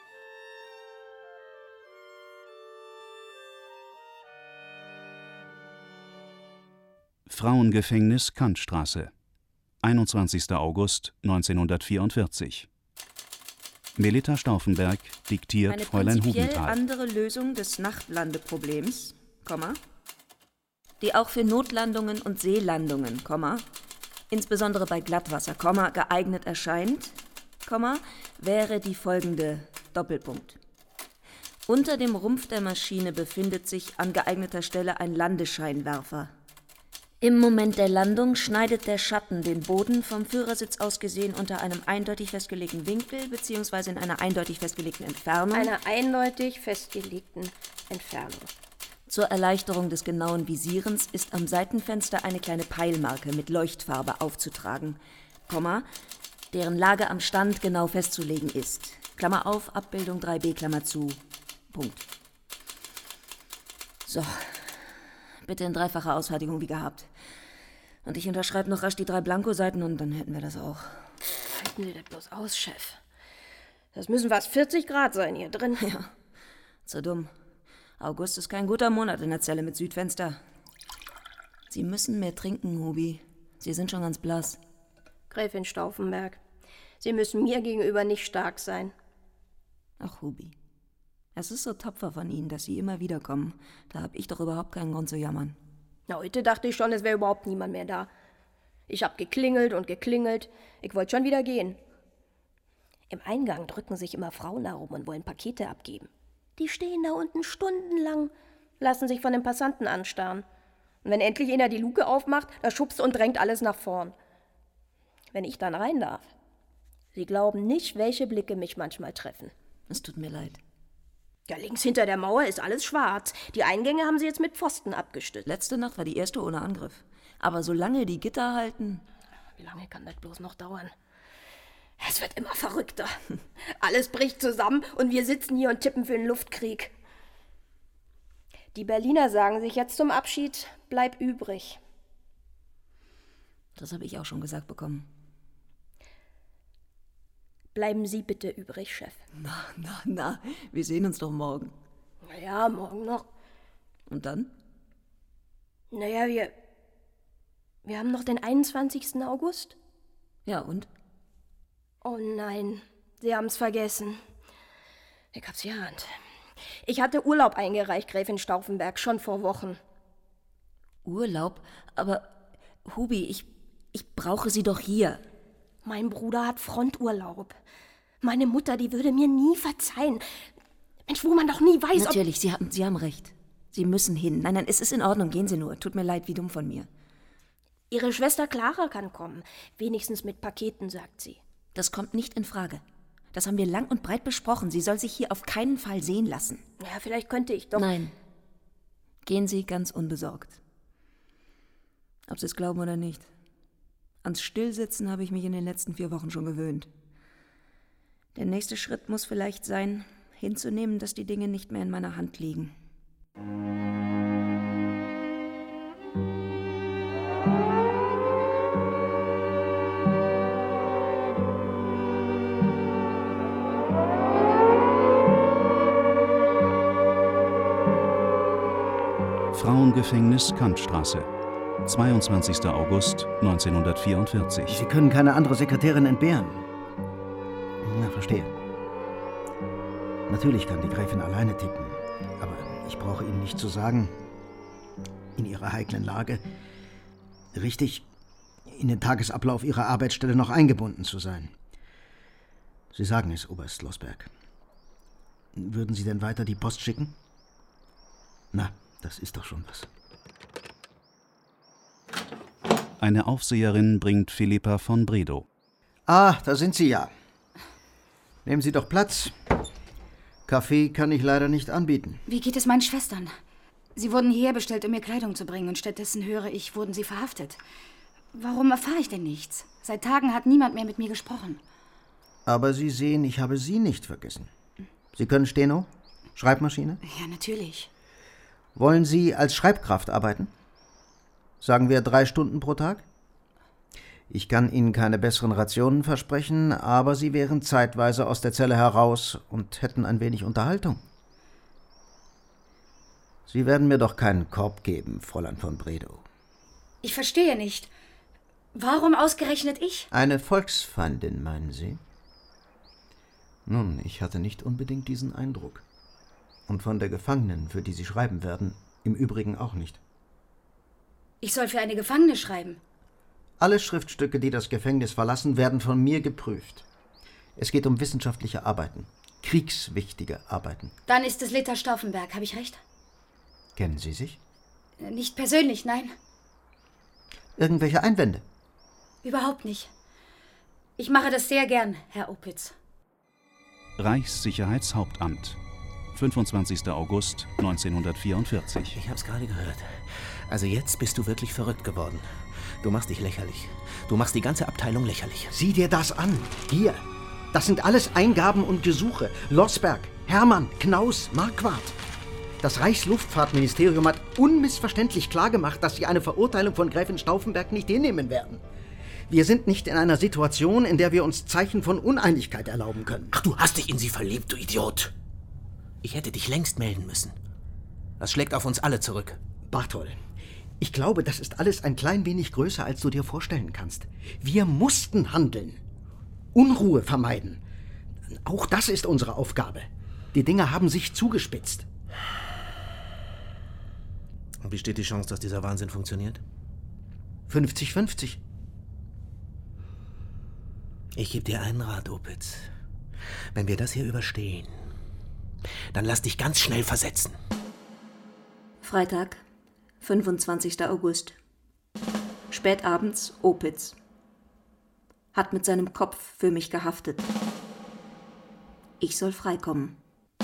Speaker 2: Frauengefängnis Kantstraße, einundzwanzigster August neunzehnhundertvierundvierzig. Melita Stauffenberg diktiert
Speaker 4: Eine
Speaker 2: Fräulein
Speaker 4: prinzipiell
Speaker 2: Hugenthal.
Speaker 4: andere Lösung des Nachtlandeproblems, Komma, die auch für Notlandungen und Seelandungen, Komma, insbesondere bei Glattwasser, Komma, geeignet erscheint, Komma, wäre die folgende: Doppelpunkt. Unter dem Rumpf der Maschine befindet sich an geeigneter Stelle ein Landescheinwerfer. Im Moment der Landung schneidet der Schatten den Boden vom Führersitz aus gesehen unter einem eindeutig festgelegten Winkel bzw. in einer eindeutig festgelegten Entfernung.
Speaker 9: Einer eindeutig festgelegten Entfernung.
Speaker 4: Zur Erleichterung des genauen Visierens ist am Seitenfenster eine kleine Peilmarke mit Leuchtfarbe aufzutragen, Komma, deren Lage am Stand genau festzulegen ist. Klammer auf, Abbildung drei b, Klammer zu. Punkt. So, bitte in dreifacher Ausfertigung wie gehabt. Und ich unterschreibe noch rasch die drei Blankoseiten und dann hätten wir das auch.
Speaker 9: Halten Sie das bloß aus, Chef. Das müssen fast vierzig Grad sein hier drin.
Speaker 4: Ja, zu dumm. August ist kein guter Monat in der Zelle mit Südfenster. Sie müssen mehr trinken, Hubi. Sie sind schon ganz blass.
Speaker 9: Gräfin Stauffenberg, Sie müssen mir gegenüber nicht stark sein.
Speaker 4: Ach, Hubi. Es ist so tapfer von Ihnen, dass Sie immer wiederkommen. Da habe ich doch überhaupt keinen Grund zu jammern.
Speaker 9: Na, heute dachte ich schon, es wäre überhaupt niemand mehr da. Ich habe geklingelt und geklingelt. Ich wollte schon wieder gehen. Im Eingang drücken sich immer Frauen herum und wollen Pakete abgeben. Die stehen da unten stundenlang, lassen sich von den Passanten anstarren. Und wenn endlich einer die Luke aufmacht, da schubst und drängt alles nach vorn. Wenn ich dann rein darf. Sie glauben nicht, welche Blicke mich manchmal treffen.
Speaker 4: Es tut mir leid.
Speaker 9: Ja, links hinter der Mauer ist alles schwarz. Die Eingänge haben sie jetzt mit Pfosten abgestützt.
Speaker 4: Letzte Nacht war die erste ohne Angriff. Aber solange die Gitter halten...
Speaker 9: Wie lange kann das bloß noch dauern? Es wird immer verrückter. Alles bricht zusammen und wir sitzen hier und tippen für den Luftkrieg. Die Berliner sagen sich jetzt zum Abschied, bleib übrig.
Speaker 4: Das habe ich auch schon gesagt bekommen.
Speaker 9: Bleiben Sie bitte übrig, Chef.
Speaker 4: Na, na, na, wir sehen uns doch morgen.
Speaker 9: Na ja, morgen noch.
Speaker 4: Und dann?
Speaker 9: Naja, wir... Wir haben noch den einundzwanzigsten August.
Speaker 4: Ja, und?
Speaker 9: Oh nein, Sie haben's vergessen. Ich hab's geahnt. Ich hatte Urlaub eingereicht, Gräfin Stauffenberg, schon vor Wochen.
Speaker 4: Urlaub? Aber, Hubi, ich, ich brauche Sie doch hier.
Speaker 9: Mein Bruder hat Fronturlaub. Meine Mutter, die würde mir nie verzeihen. Mensch, wo man doch nie weiß,
Speaker 4: Natürlich, Sie haben, Sie haben recht. Sie müssen hin. Nein, nein, es ist in Ordnung, gehen Sie nur. Tut mir leid, wie dumm von mir.
Speaker 9: Ihre Schwester Clara kann kommen. Wenigstens mit Paketen, sagt sie.
Speaker 4: Das kommt nicht in Frage. Das haben wir lang und breit besprochen. Sie soll sich hier auf keinen Fall sehen lassen.
Speaker 9: Ja, vielleicht könnte ich doch...
Speaker 4: Nein. Gehen Sie ganz unbesorgt. Ob Sie es glauben oder nicht. Ans Stillsitzen habe ich mich in den letzten vier Wochen schon gewöhnt. Der nächste Schritt muss vielleicht sein, hinzunehmen, dass die Dinge nicht mehr in meiner Hand liegen.
Speaker 2: Frauengefängnis Kantstraße, zweiundzwanzigster August neunzehnhundertvierundvierzig.
Speaker 3: Sie können keine andere Sekretärin entbehren. Na, verstehe. Natürlich kann die Gräfin alleine tippen, aber ich brauche Ihnen nicht zu sagen, in Ihrer heiklen Lage richtig in den Tagesablauf Ihrer Arbeitsstelle noch eingebunden zu sein. Sie sagen es, Oberst Losberg. Würden Sie denn weiter die Post schicken? Na, das ist doch schon was.
Speaker 2: Eine Aufseherin bringt Philippa von Bredow.
Speaker 3: Ah, da sind Sie ja. Nehmen Sie doch Platz. Kaffee kann ich leider nicht anbieten.
Speaker 10: Wie geht es meinen Schwestern? Sie wurden hierher bestellt, um mir Kleidung zu bringen, und stattdessen höre ich, wurden sie verhaftet. Warum erfahre ich denn nichts? Seit Tagen hat niemand mehr mit mir gesprochen.
Speaker 3: Aber Sie sehen, ich habe Sie nicht vergessen. Sie können Steno? Schreibmaschine?
Speaker 10: Ja, natürlich.
Speaker 3: Wollen Sie als Schreibkraft arbeiten? Sagen wir drei Stunden pro Tag? Ich kann Ihnen keine besseren Rationen versprechen, aber Sie wären zeitweise aus der Zelle heraus und hätten ein wenig Unterhaltung. Sie werden mir doch keinen Korb geben, Fräulein von Bredow.
Speaker 10: Ich verstehe nicht. Warum ausgerechnet ich?
Speaker 3: Eine Volksfeindin, meinen Sie? Nun, ich hatte nicht unbedingt diesen Eindruck. Und von der Gefangenen, für die Sie schreiben werden, im Übrigen auch nicht.
Speaker 10: Ich soll für eine Gefangene schreiben.
Speaker 3: Alle Schriftstücke, die das Gefängnis verlassen, werden von mir geprüft. Es geht um wissenschaftliche Arbeiten, kriegswichtige Arbeiten.
Speaker 10: Dann ist es Lita Stauffenberg, habe ich recht?
Speaker 3: Kennen Sie sich?
Speaker 10: Nicht persönlich, nein.
Speaker 3: Irgendwelche Einwände?
Speaker 10: Überhaupt nicht. Ich mache das sehr gern, Herr Opitz.
Speaker 2: Reichssicherheitshauptamt, fünfundzwanzigster August neunzehnhundertvierundvierzig.
Speaker 5: Ich hab's gerade gehört. Also jetzt bist du wirklich verrückt geworden. Du machst dich lächerlich. Du machst die ganze Abteilung lächerlich.
Speaker 3: Sieh dir das an. Hier. Das sind alles Eingaben und Gesuche. Lossberg, Hermann, Knaus, Marquardt. Das Reichsluftfahrtministerium hat unmissverständlich klargemacht, dass sie eine Verurteilung von Gräfin Stauffenberg nicht hinnehmen werden. Wir sind nicht in einer Situation, in der wir uns Zeichen von Uneinigkeit erlauben können.
Speaker 5: Ach, du hast dich in sie verliebt, du Idiot. Ich hätte dich längst melden müssen. Das schlägt auf uns alle zurück.
Speaker 3: Barthol, ich glaube, das ist alles ein klein wenig größer, als du dir vorstellen kannst. Wir mussten handeln. Unruhe vermeiden. Auch das ist unsere Aufgabe. Die Dinge haben sich zugespitzt.
Speaker 5: Und wie steht die Chance, dass dieser Wahnsinn funktioniert?
Speaker 3: fünfzig fünfzig.
Speaker 5: Ich gebe dir einen Rat, Opitz. Wenn wir das hier überstehen, dann lass dich ganz schnell versetzen.
Speaker 4: Freitag, fünfundzwanzigster August. Spätabends, Opitz. Hat mit seinem Kopf für mich gehaftet. Ich soll freikommen.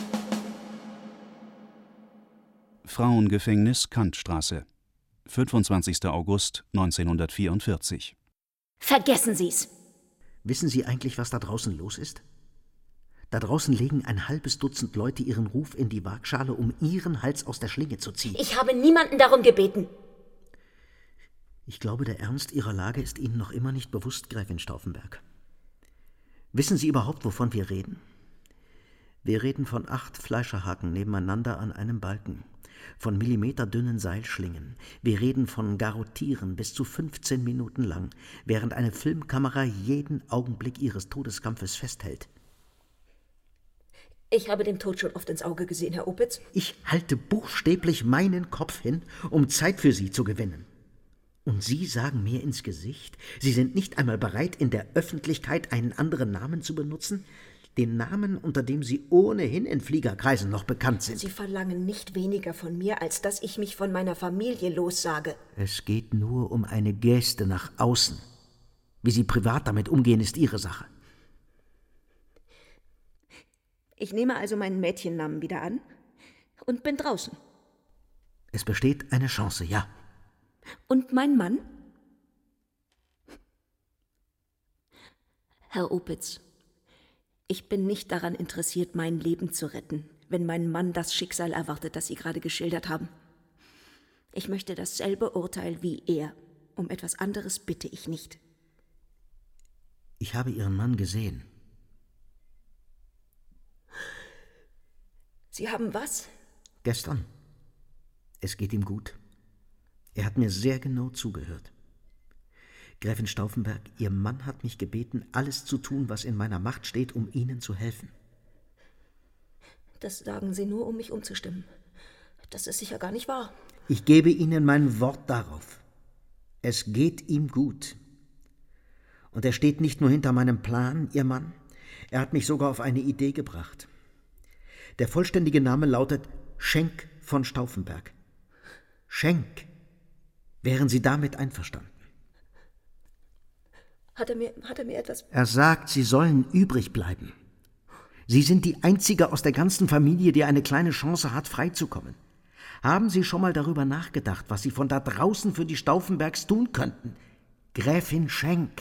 Speaker 2: Frauengefängnis Kantstraße, fünfundzwanzigster August neunzehnhundertvierundvierzig.
Speaker 4: Vergessen Sie's!
Speaker 3: Wissen Sie eigentlich, was da draußen los ist? Da draußen legen ein halbes Dutzend Leute ihren Ruf in die Waagschale, um Ihren Hals aus der Schlinge zu ziehen.
Speaker 8: Ich habe niemanden darum gebeten.
Speaker 3: Ich glaube, der Ernst Ihrer Lage ist Ihnen noch immer nicht bewusst, Gräfin Stauffenberg. Wissen Sie überhaupt, wovon wir reden? Wir reden von acht Fleischerhaken nebeneinander an einem Balken, von millimeterdünnen Seilschlingen. Wir reden von Garrottieren bis zu fünfzehn Minuten lang, während eine Filmkamera jeden Augenblick ihres Todeskampfes festhält.
Speaker 8: Ich habe dem Tod schon oft ins Auge gesehen, Herr Opitz.
Speaker 3: Ich halte buchstäblich meinen Kopf hin, um Zeit für Sie zu gewinnen. Und Sie sagen mir ins Gesicht, Sie sind nicht einmal bereit, in der Öffentlichkeit einen anderen Namen zu benutzen? Den Namen, unter dem Sie ohnehin in Fliegerkreisen noch bekannt sind.
Speaker 8: Sie verlangen nicht weniger von mir, als dass ich mich von meiner Familie lossage.
Speaker 3: Es geht nur um eine Geste nach außen. Wie Sie privat damit umgehen, ist Ihre Sache.
Speaker 4: Ich nehme also meinen Mädchennamen wieder an und bin draußen.
Speaker 3: Es besteht eine Chance, ja.
Speaker 4: Und mein Mann? Herr Opitz, ich bin nicht daran interessiert, mein Leben zu retten, wenn mein Mann das Schicksal erwartet, das Sie gerade geschildert haben. Ich möchte dasselbe Urteil wie er. Um etwas anderes bitte ich nicht.
Speaker 3: Ich habe Ihren Mann gesehen.
Speaker 8: Sie haben was?
Speaker 3: Gestern. Es geht ihm gut. Er hat mir sehr genau zugehört. Gräfin Stauffenberg, Ihr Mann hat mich gebeten, alles zu tun, was in meiner Macht steht, um Ihnen zu helfen.
Speaker 8: Das sagen Sie nur, um mich umzustimmen. Das ist sicher gar nicht wahr.
Speaker 3: Ich gebe Ihnen mein Wort darauf. Es geht ihm gut. Und er steht nicht nur hinter meinem Plan, Ihr Mann, er hat mich sogar auf eine Idee gebracht. Der vollständige Name lautet Schenk von Stauffenberg. Schenk. Wären Sie damit einverstanden?
Speaker 8: Hat er mir, hat er mir etwas...
Speaker 3: Er sagt, Sie sollen übrig bleiben. Sie sind die Einzige aus der ganzen Familie, die eine kleine Chance hat, freizukommen. Haben Sie schon mal darüber nachgedacht, was Sie von da draußen für die Stauffenbergs tun könnten? Gräfin Schenk.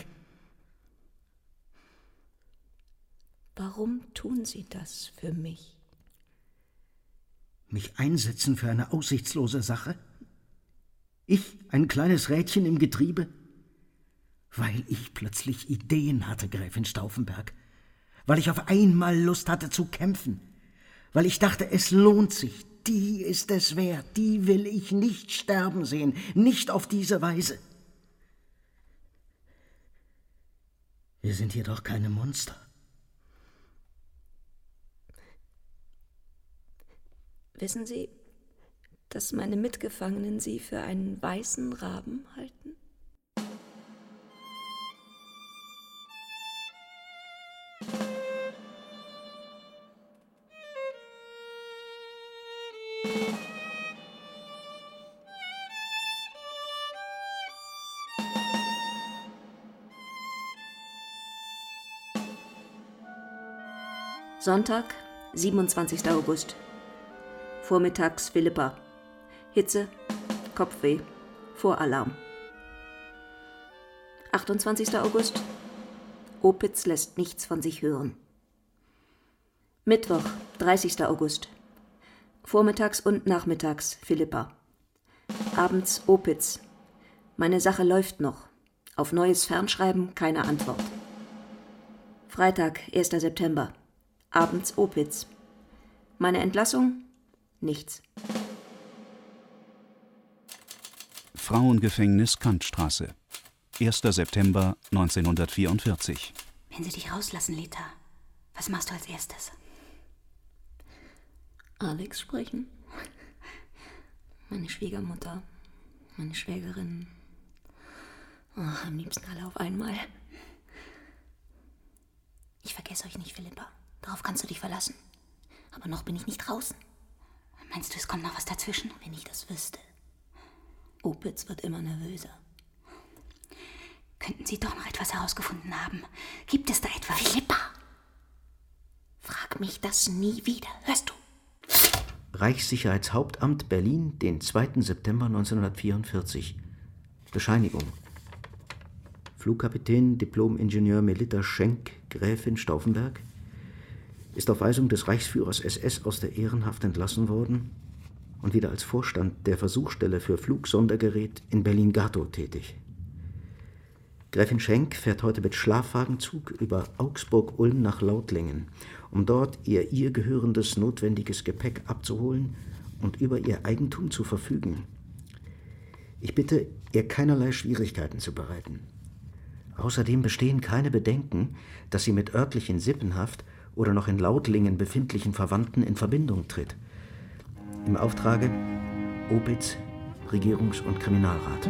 Speaker 4: Warum tun Sie das für mich?
Speaker 3: Mich einsetzen für eine aussichtslose Sache? Ich, ein kleines Rädchen im Getriebe? Weil ich plötzlich Ideen hatte, Gräfin Stauffenberg. Weil ich auf einmal Lust hatte zu kämpfen. Weil ich dachte, es lohnt sich, Die ist es wert. Die will ich nicht sterben sehen. Nicht auf diese Weise. Wir sind hier doch keine Monster.
Speaker 8: Wissen Sie, dass meine Mitgefangenen Sie für einen weißen Raben halten?
Speaker 4: Sonntag, siebenundzwanzigster August. Vormittags Philippa. Hitze, Kopfweh, Voralarm. achtundzwanzigster August. Opitz lässt nichts von sich hören. Mittwoch, dreißigster August. Vormittags und nachmittags Philippa. Abends Opitz. Meine Sache läuft noch. Auf neues Fernschreiben keine Antwort. Freitag, erster September. Abends Opitz. Meine Entlassung? Nichts.
Speaker 2: Frauengefängnis Kantstraße. erster September neunzehnhundertvierundvierzig.
Speaker 10: Wenn sie dich rauslassen, Lita, was machst du als erstes?
Speaker 4: Alex sprechen. Meine Schwiegermutter, meine Schwägerin. Oh, am liebsten alle auf einmal.
Speaker 10: Ich vergesse euch nicht, Philippa. Darauf kannst du dich verlassen. Aber noch bin ich nicht draußen. Meinst du, es kommt noch was dazwischen?
Speaker 4: Wenn ich das wüsste. Opitz wird immer nervöser.
Speaker 10: Könnten Sie doch noch etwas herausgefunden haben? Gibt es da etwas?
Speaker 4: Philippa! Frag mich das nie wieder, hörst du?
Speaker 3: Reichssicherheitshauptamt Berlin, den zweiten September neunzehnhundertvierundvierzig. Bescheinigung. Flugkapitän, Diplom-Ingenieur Melitta Schenk, Gräfin Stauffenberg, ist auf Weisung des Reichsführers S S aus der Ehrenhaft entlassen worden und wieder als Vorstand der Versuchsstelle für Flugsondergerät in Berlin-Gatow tätig. Gräfin Schenk fährt heute mit Schlafwagenzug über Augsburg-Ulm nach Lautlingen, um dort ihr ihr gehörendes notwendiges Gepäck abzuholen und über ihr Eigentum zu verfügen. Ich bitte, ihr keinerlei Schwierigkeiten zu bereiten. Außerdem bestehen keine Bedenken, dass sie mit örtlichen Sippenhaft oder noch in Lautlingen befindlichen Verwandten in Verbindung tritt. Im Auftrage Opitz, Regierungs- und Kriminalrat.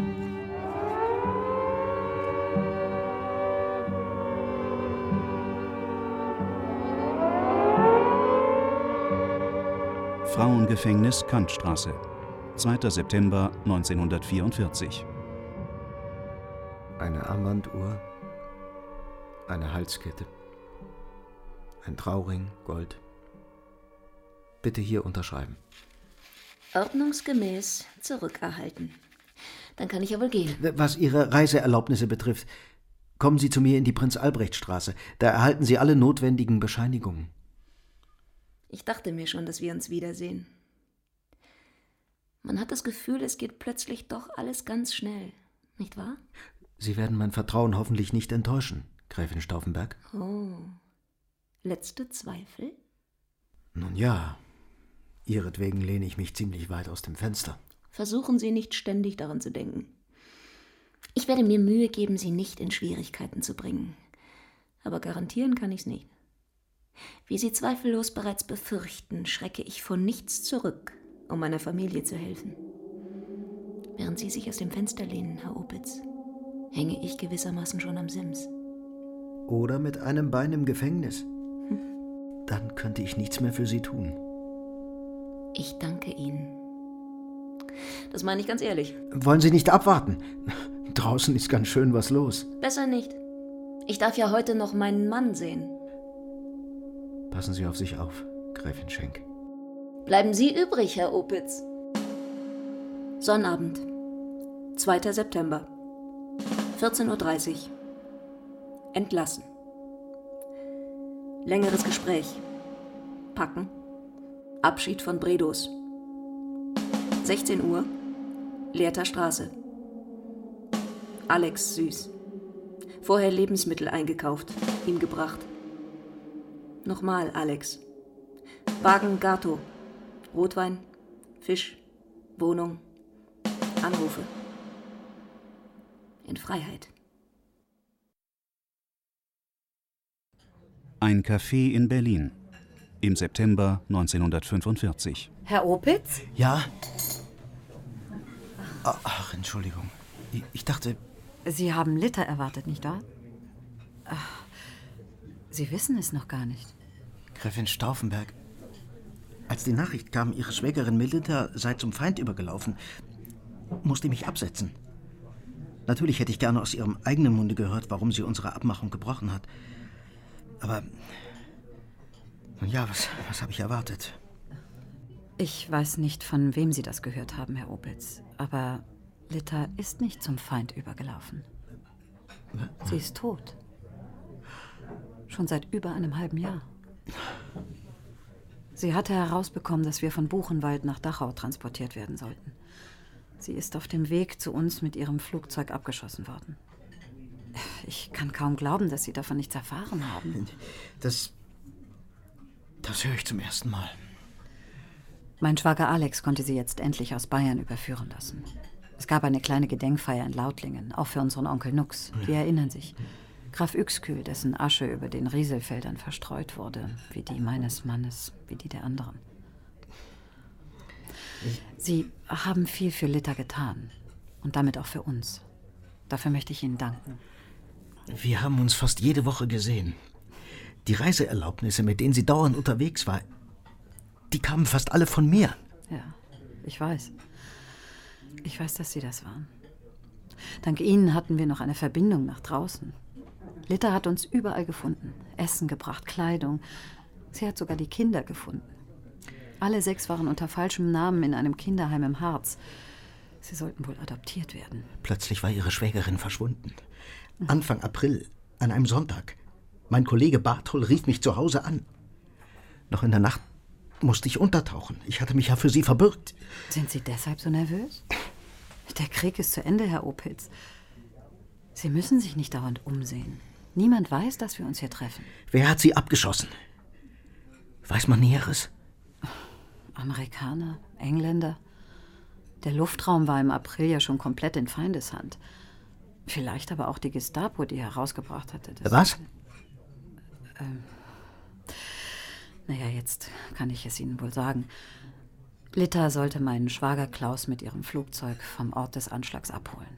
Speaker 2: Frauengefängnis Kantstraße. zweiter September neunzehnhundertvierundvierzig.
Speaker 3: Eine Armbanduhr, eine Halskette, ein Trauring, Gold. Bitte hier unterschreiben.
Speaker 4: Ordnungsgemäß zurückerhalten. Dann kann ich ja wohl gehen.
Speaker 3: Was Ihre Reiseerlaubnisse betrifft, kommen Sie zu mir in die Prinz-Albrecht-Straße. Da erhalten Sie alle notwendigen Bescheinigungen.
Speaker 4: Ich dachte mir schon, dass wir uns wiedersehen. Man hat das Gefühl, es geht plötzlich doch alles ganz schnell, nicht wahr?
Speaker 3: Sie werden mein Vertrauen hoffentlich nicht enttäuschen, Gräfin Stauffenberg.
Speaker 4: Oh, letzte Zweifel?
Speaker 3: Nun ja, Ihretwegen lehne ich mich ziemlich weit aus dem Fenster.
Speaker 4: Versuchen Sie nicht ständig daran zu denken. Ich werde mir Mühe geben, Sie nicht in Schwierigkeiten zu bringen. Aber garantieren kann ich's nicht. Wie Sie zweifellos bereits befürchten, schrecke ich vor nichts zurück, um meiner Familie zu helfen. Während Sie sich aus dem Fenster lehnen, Herr Opitz, hänge ich gewissermaßen schon am Sims.
Speaker 3: Oder mit einem Bein im Gefängnis. Hm. Dann könnte ich nichts mehr für Sie tun.
Speaker 4: Ich danke Ihnen. Das meine ich ganz ehrlich.
Speaker 3: Wollen Sie nicht abwarten? Draußen ist ganz schön was los.
Speaker 4: Besser nicht. Ich darf ja heute noch meinen Mann sehen.
Speaker 3: Passen Sie auf sich auf, Gräfin Schenk.
Speaker 4: Bleiben Sie übrig, Herr Opitz. Sonnabend, zweiter September, vierzehn Uhr dreißig. Entlassen. Längeres Gespräch. Packen. Abschied von Bredos. sechzehn Uhr. Lehrter Straße. Alex süß. Vorher Lebensmittel eingekauft, ihm gebracht. Nochmal Alex. Wagen Gatow. Rotwein, Fisch, Wohnung, Anrufe. In Freiheit.
Speaker 2: Ein Café in Berlin. Im September neunzehnhundertfünfundvierzig.
Speaker 11: Herr Opitz?
Speaker 12: Ja? Ach, Entschuldigung. Ich, ich dachte...
Speaker 11: Sie haben Litter erwartet, nicht wahr? Ach, Sie wissen es noch gar nicht.
Speaker 12: Gräfin Stauffenberg.
Speaker 3: Als die Nachricht kam, Ihre Schwägerin Melita sei zum Feind übergelaufen, musste ich mich absetzen. Natürlich hätte ich gerne aus Ihrem eigenen Munde gehört, warum sie unsere Abmachung gebrochen hat. Aber, nun ja, was, was habe ich erwartet?
Speaker 11: Ich weiß nicht, von wem Sie das gehört haben, Herr Opitz. Aber Litter ist nicht zum Feind übergelaufen. Sie ist tot. Schon seit über einem halben Jahr. Sie hatte herausbekommen, dass wir von Buchenwald nach Dachau transportiert werden sollten. Sie ist auf dem Weg zu uns mit ihrem Flugzeug abgeschossen worden. Ich kann kaum glauben, dass Sie davon nichts erfahren haben.
Speaker 3: Das... das höre ich zum ersten Mal.
Speaker 11: Mein Schwager Alex konnte sie jetzt endlich aus Bayern überführen lassen. Es gab eine kleine Gedenkfeier in Lautlingen, auch für unseren Onkel Nux. Die erinnern sich. Graf Yxkull, dessen Asche über den Rieselfeldern verstreut wurde, wie die meines Mannes, wie die der anderen. Sie haben viel für Litter getan und damit auch für uns. Dafür möchte ich Ihnen danken.
Speaker 3: Wir haben uns fast jede Woche gesehen. Die Reiseerlaubnisse, mit denen sie dauernd unterwegs war, die kamen fast alle von mir.
Speaker 11: Ja, ich weiß. Ich weiß, dass Sie das waren. Dank Ihnen hatten wir noch eine Verbindung nach draußen. Litter hat uns überall gefunden. Essen gebracht, Kleidung. Sie hat sogar die Kinder gefunden. Alle sechs waren unter falschem Namen in einem Kinderheim im Harz. Sie sollten wohl adoptiert werden.
Speaker 3: Plötzlich war ihre Schwägerin verschwunden. Anfang April, an einem Sonntag. Mein Kollege Barthol rief mich zu Hause an. Noch in der Nacht musste ich untertauchen. Ich hatte mich ja für sie verbürgt.
Speaker 11: Sind Sie deshalb so nervös? Der Krieg ist zu Ende, Herr Opitz. Sie müssen sich nicht dauernd umsehen. Niemand weiß, dass wir uns hier treffen.
Speaker 3: Wer hat sie abgeschossen? Weiß man Näheres?
Speaker 11: Amerikaner, Engländer. Der Luftraum war im April ja schon komplett in Feindeshand. Vielleicht aber auch die Gestapo, die herausgebracht hatte. Das
Speaker 3: Was?
Speaker 11: Ähm, naja, jetzt kann ich es Ihnen wohl sagen. Litter sollte meinen Schwager Klaus mit ihrem Flugzeug vom Ort des Anschlags abholen.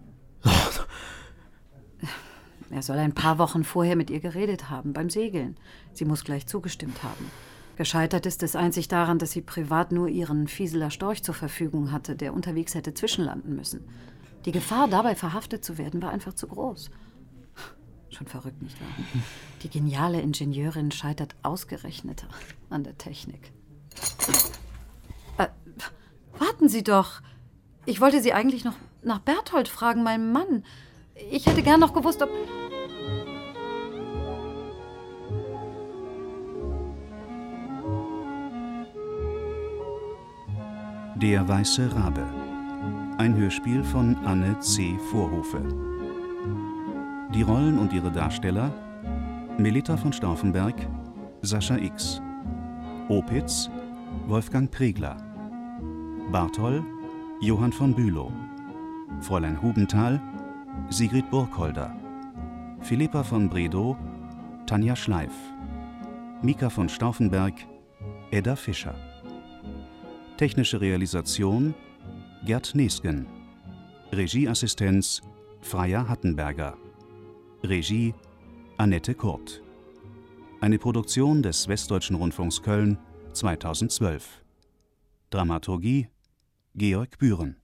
Speaker 11: Er soll ein paar Wochen vorher mit ihr geredet haben, beim Segeln. Sie muss gleich zugestimmt haben. Gescheitert ist es einzig daran, dass sie privat nur ihren Fieseler Storch zur Verfügung hatte, der unterwegs hätte zwischenlanden müssen. Die Gefahr, dabei verhaftet zu werden, war einfach zu groß. Schon verrückt, nicht wahr? Die geniale Ingenieurin scheitert ausgerechnet an der Technik. Äh, warten Sie doch! Ich wollte Sie eigentlich noch nach Berthold fragen, meinem Mann. Ich hätte gern noch gewusst, ob...
Speaker 2: Der weiße Rabe. Ein Hörspiel von Anne C. Vorhofe. Die Rollen und ihre Darsteller: Melita von Stauffenberg, Sascha X. Opitz, Wolfgang Pregler. Barthol, Johann von Bülow. Fräulein Hubenthal, Sigrid Burkholder. Philippa von Bredow, Tanja Schleif. Mika von Stauffenberg, Edda Fischer. Technische Realisation Gerd Nesken. Regieassistenz Freya Hattenberger. Regie Annette Kurt. Eine Produktion des Westdeutschen Rundfunks Köln zweitausendzwölf. Dramaturgie Georg Bühren.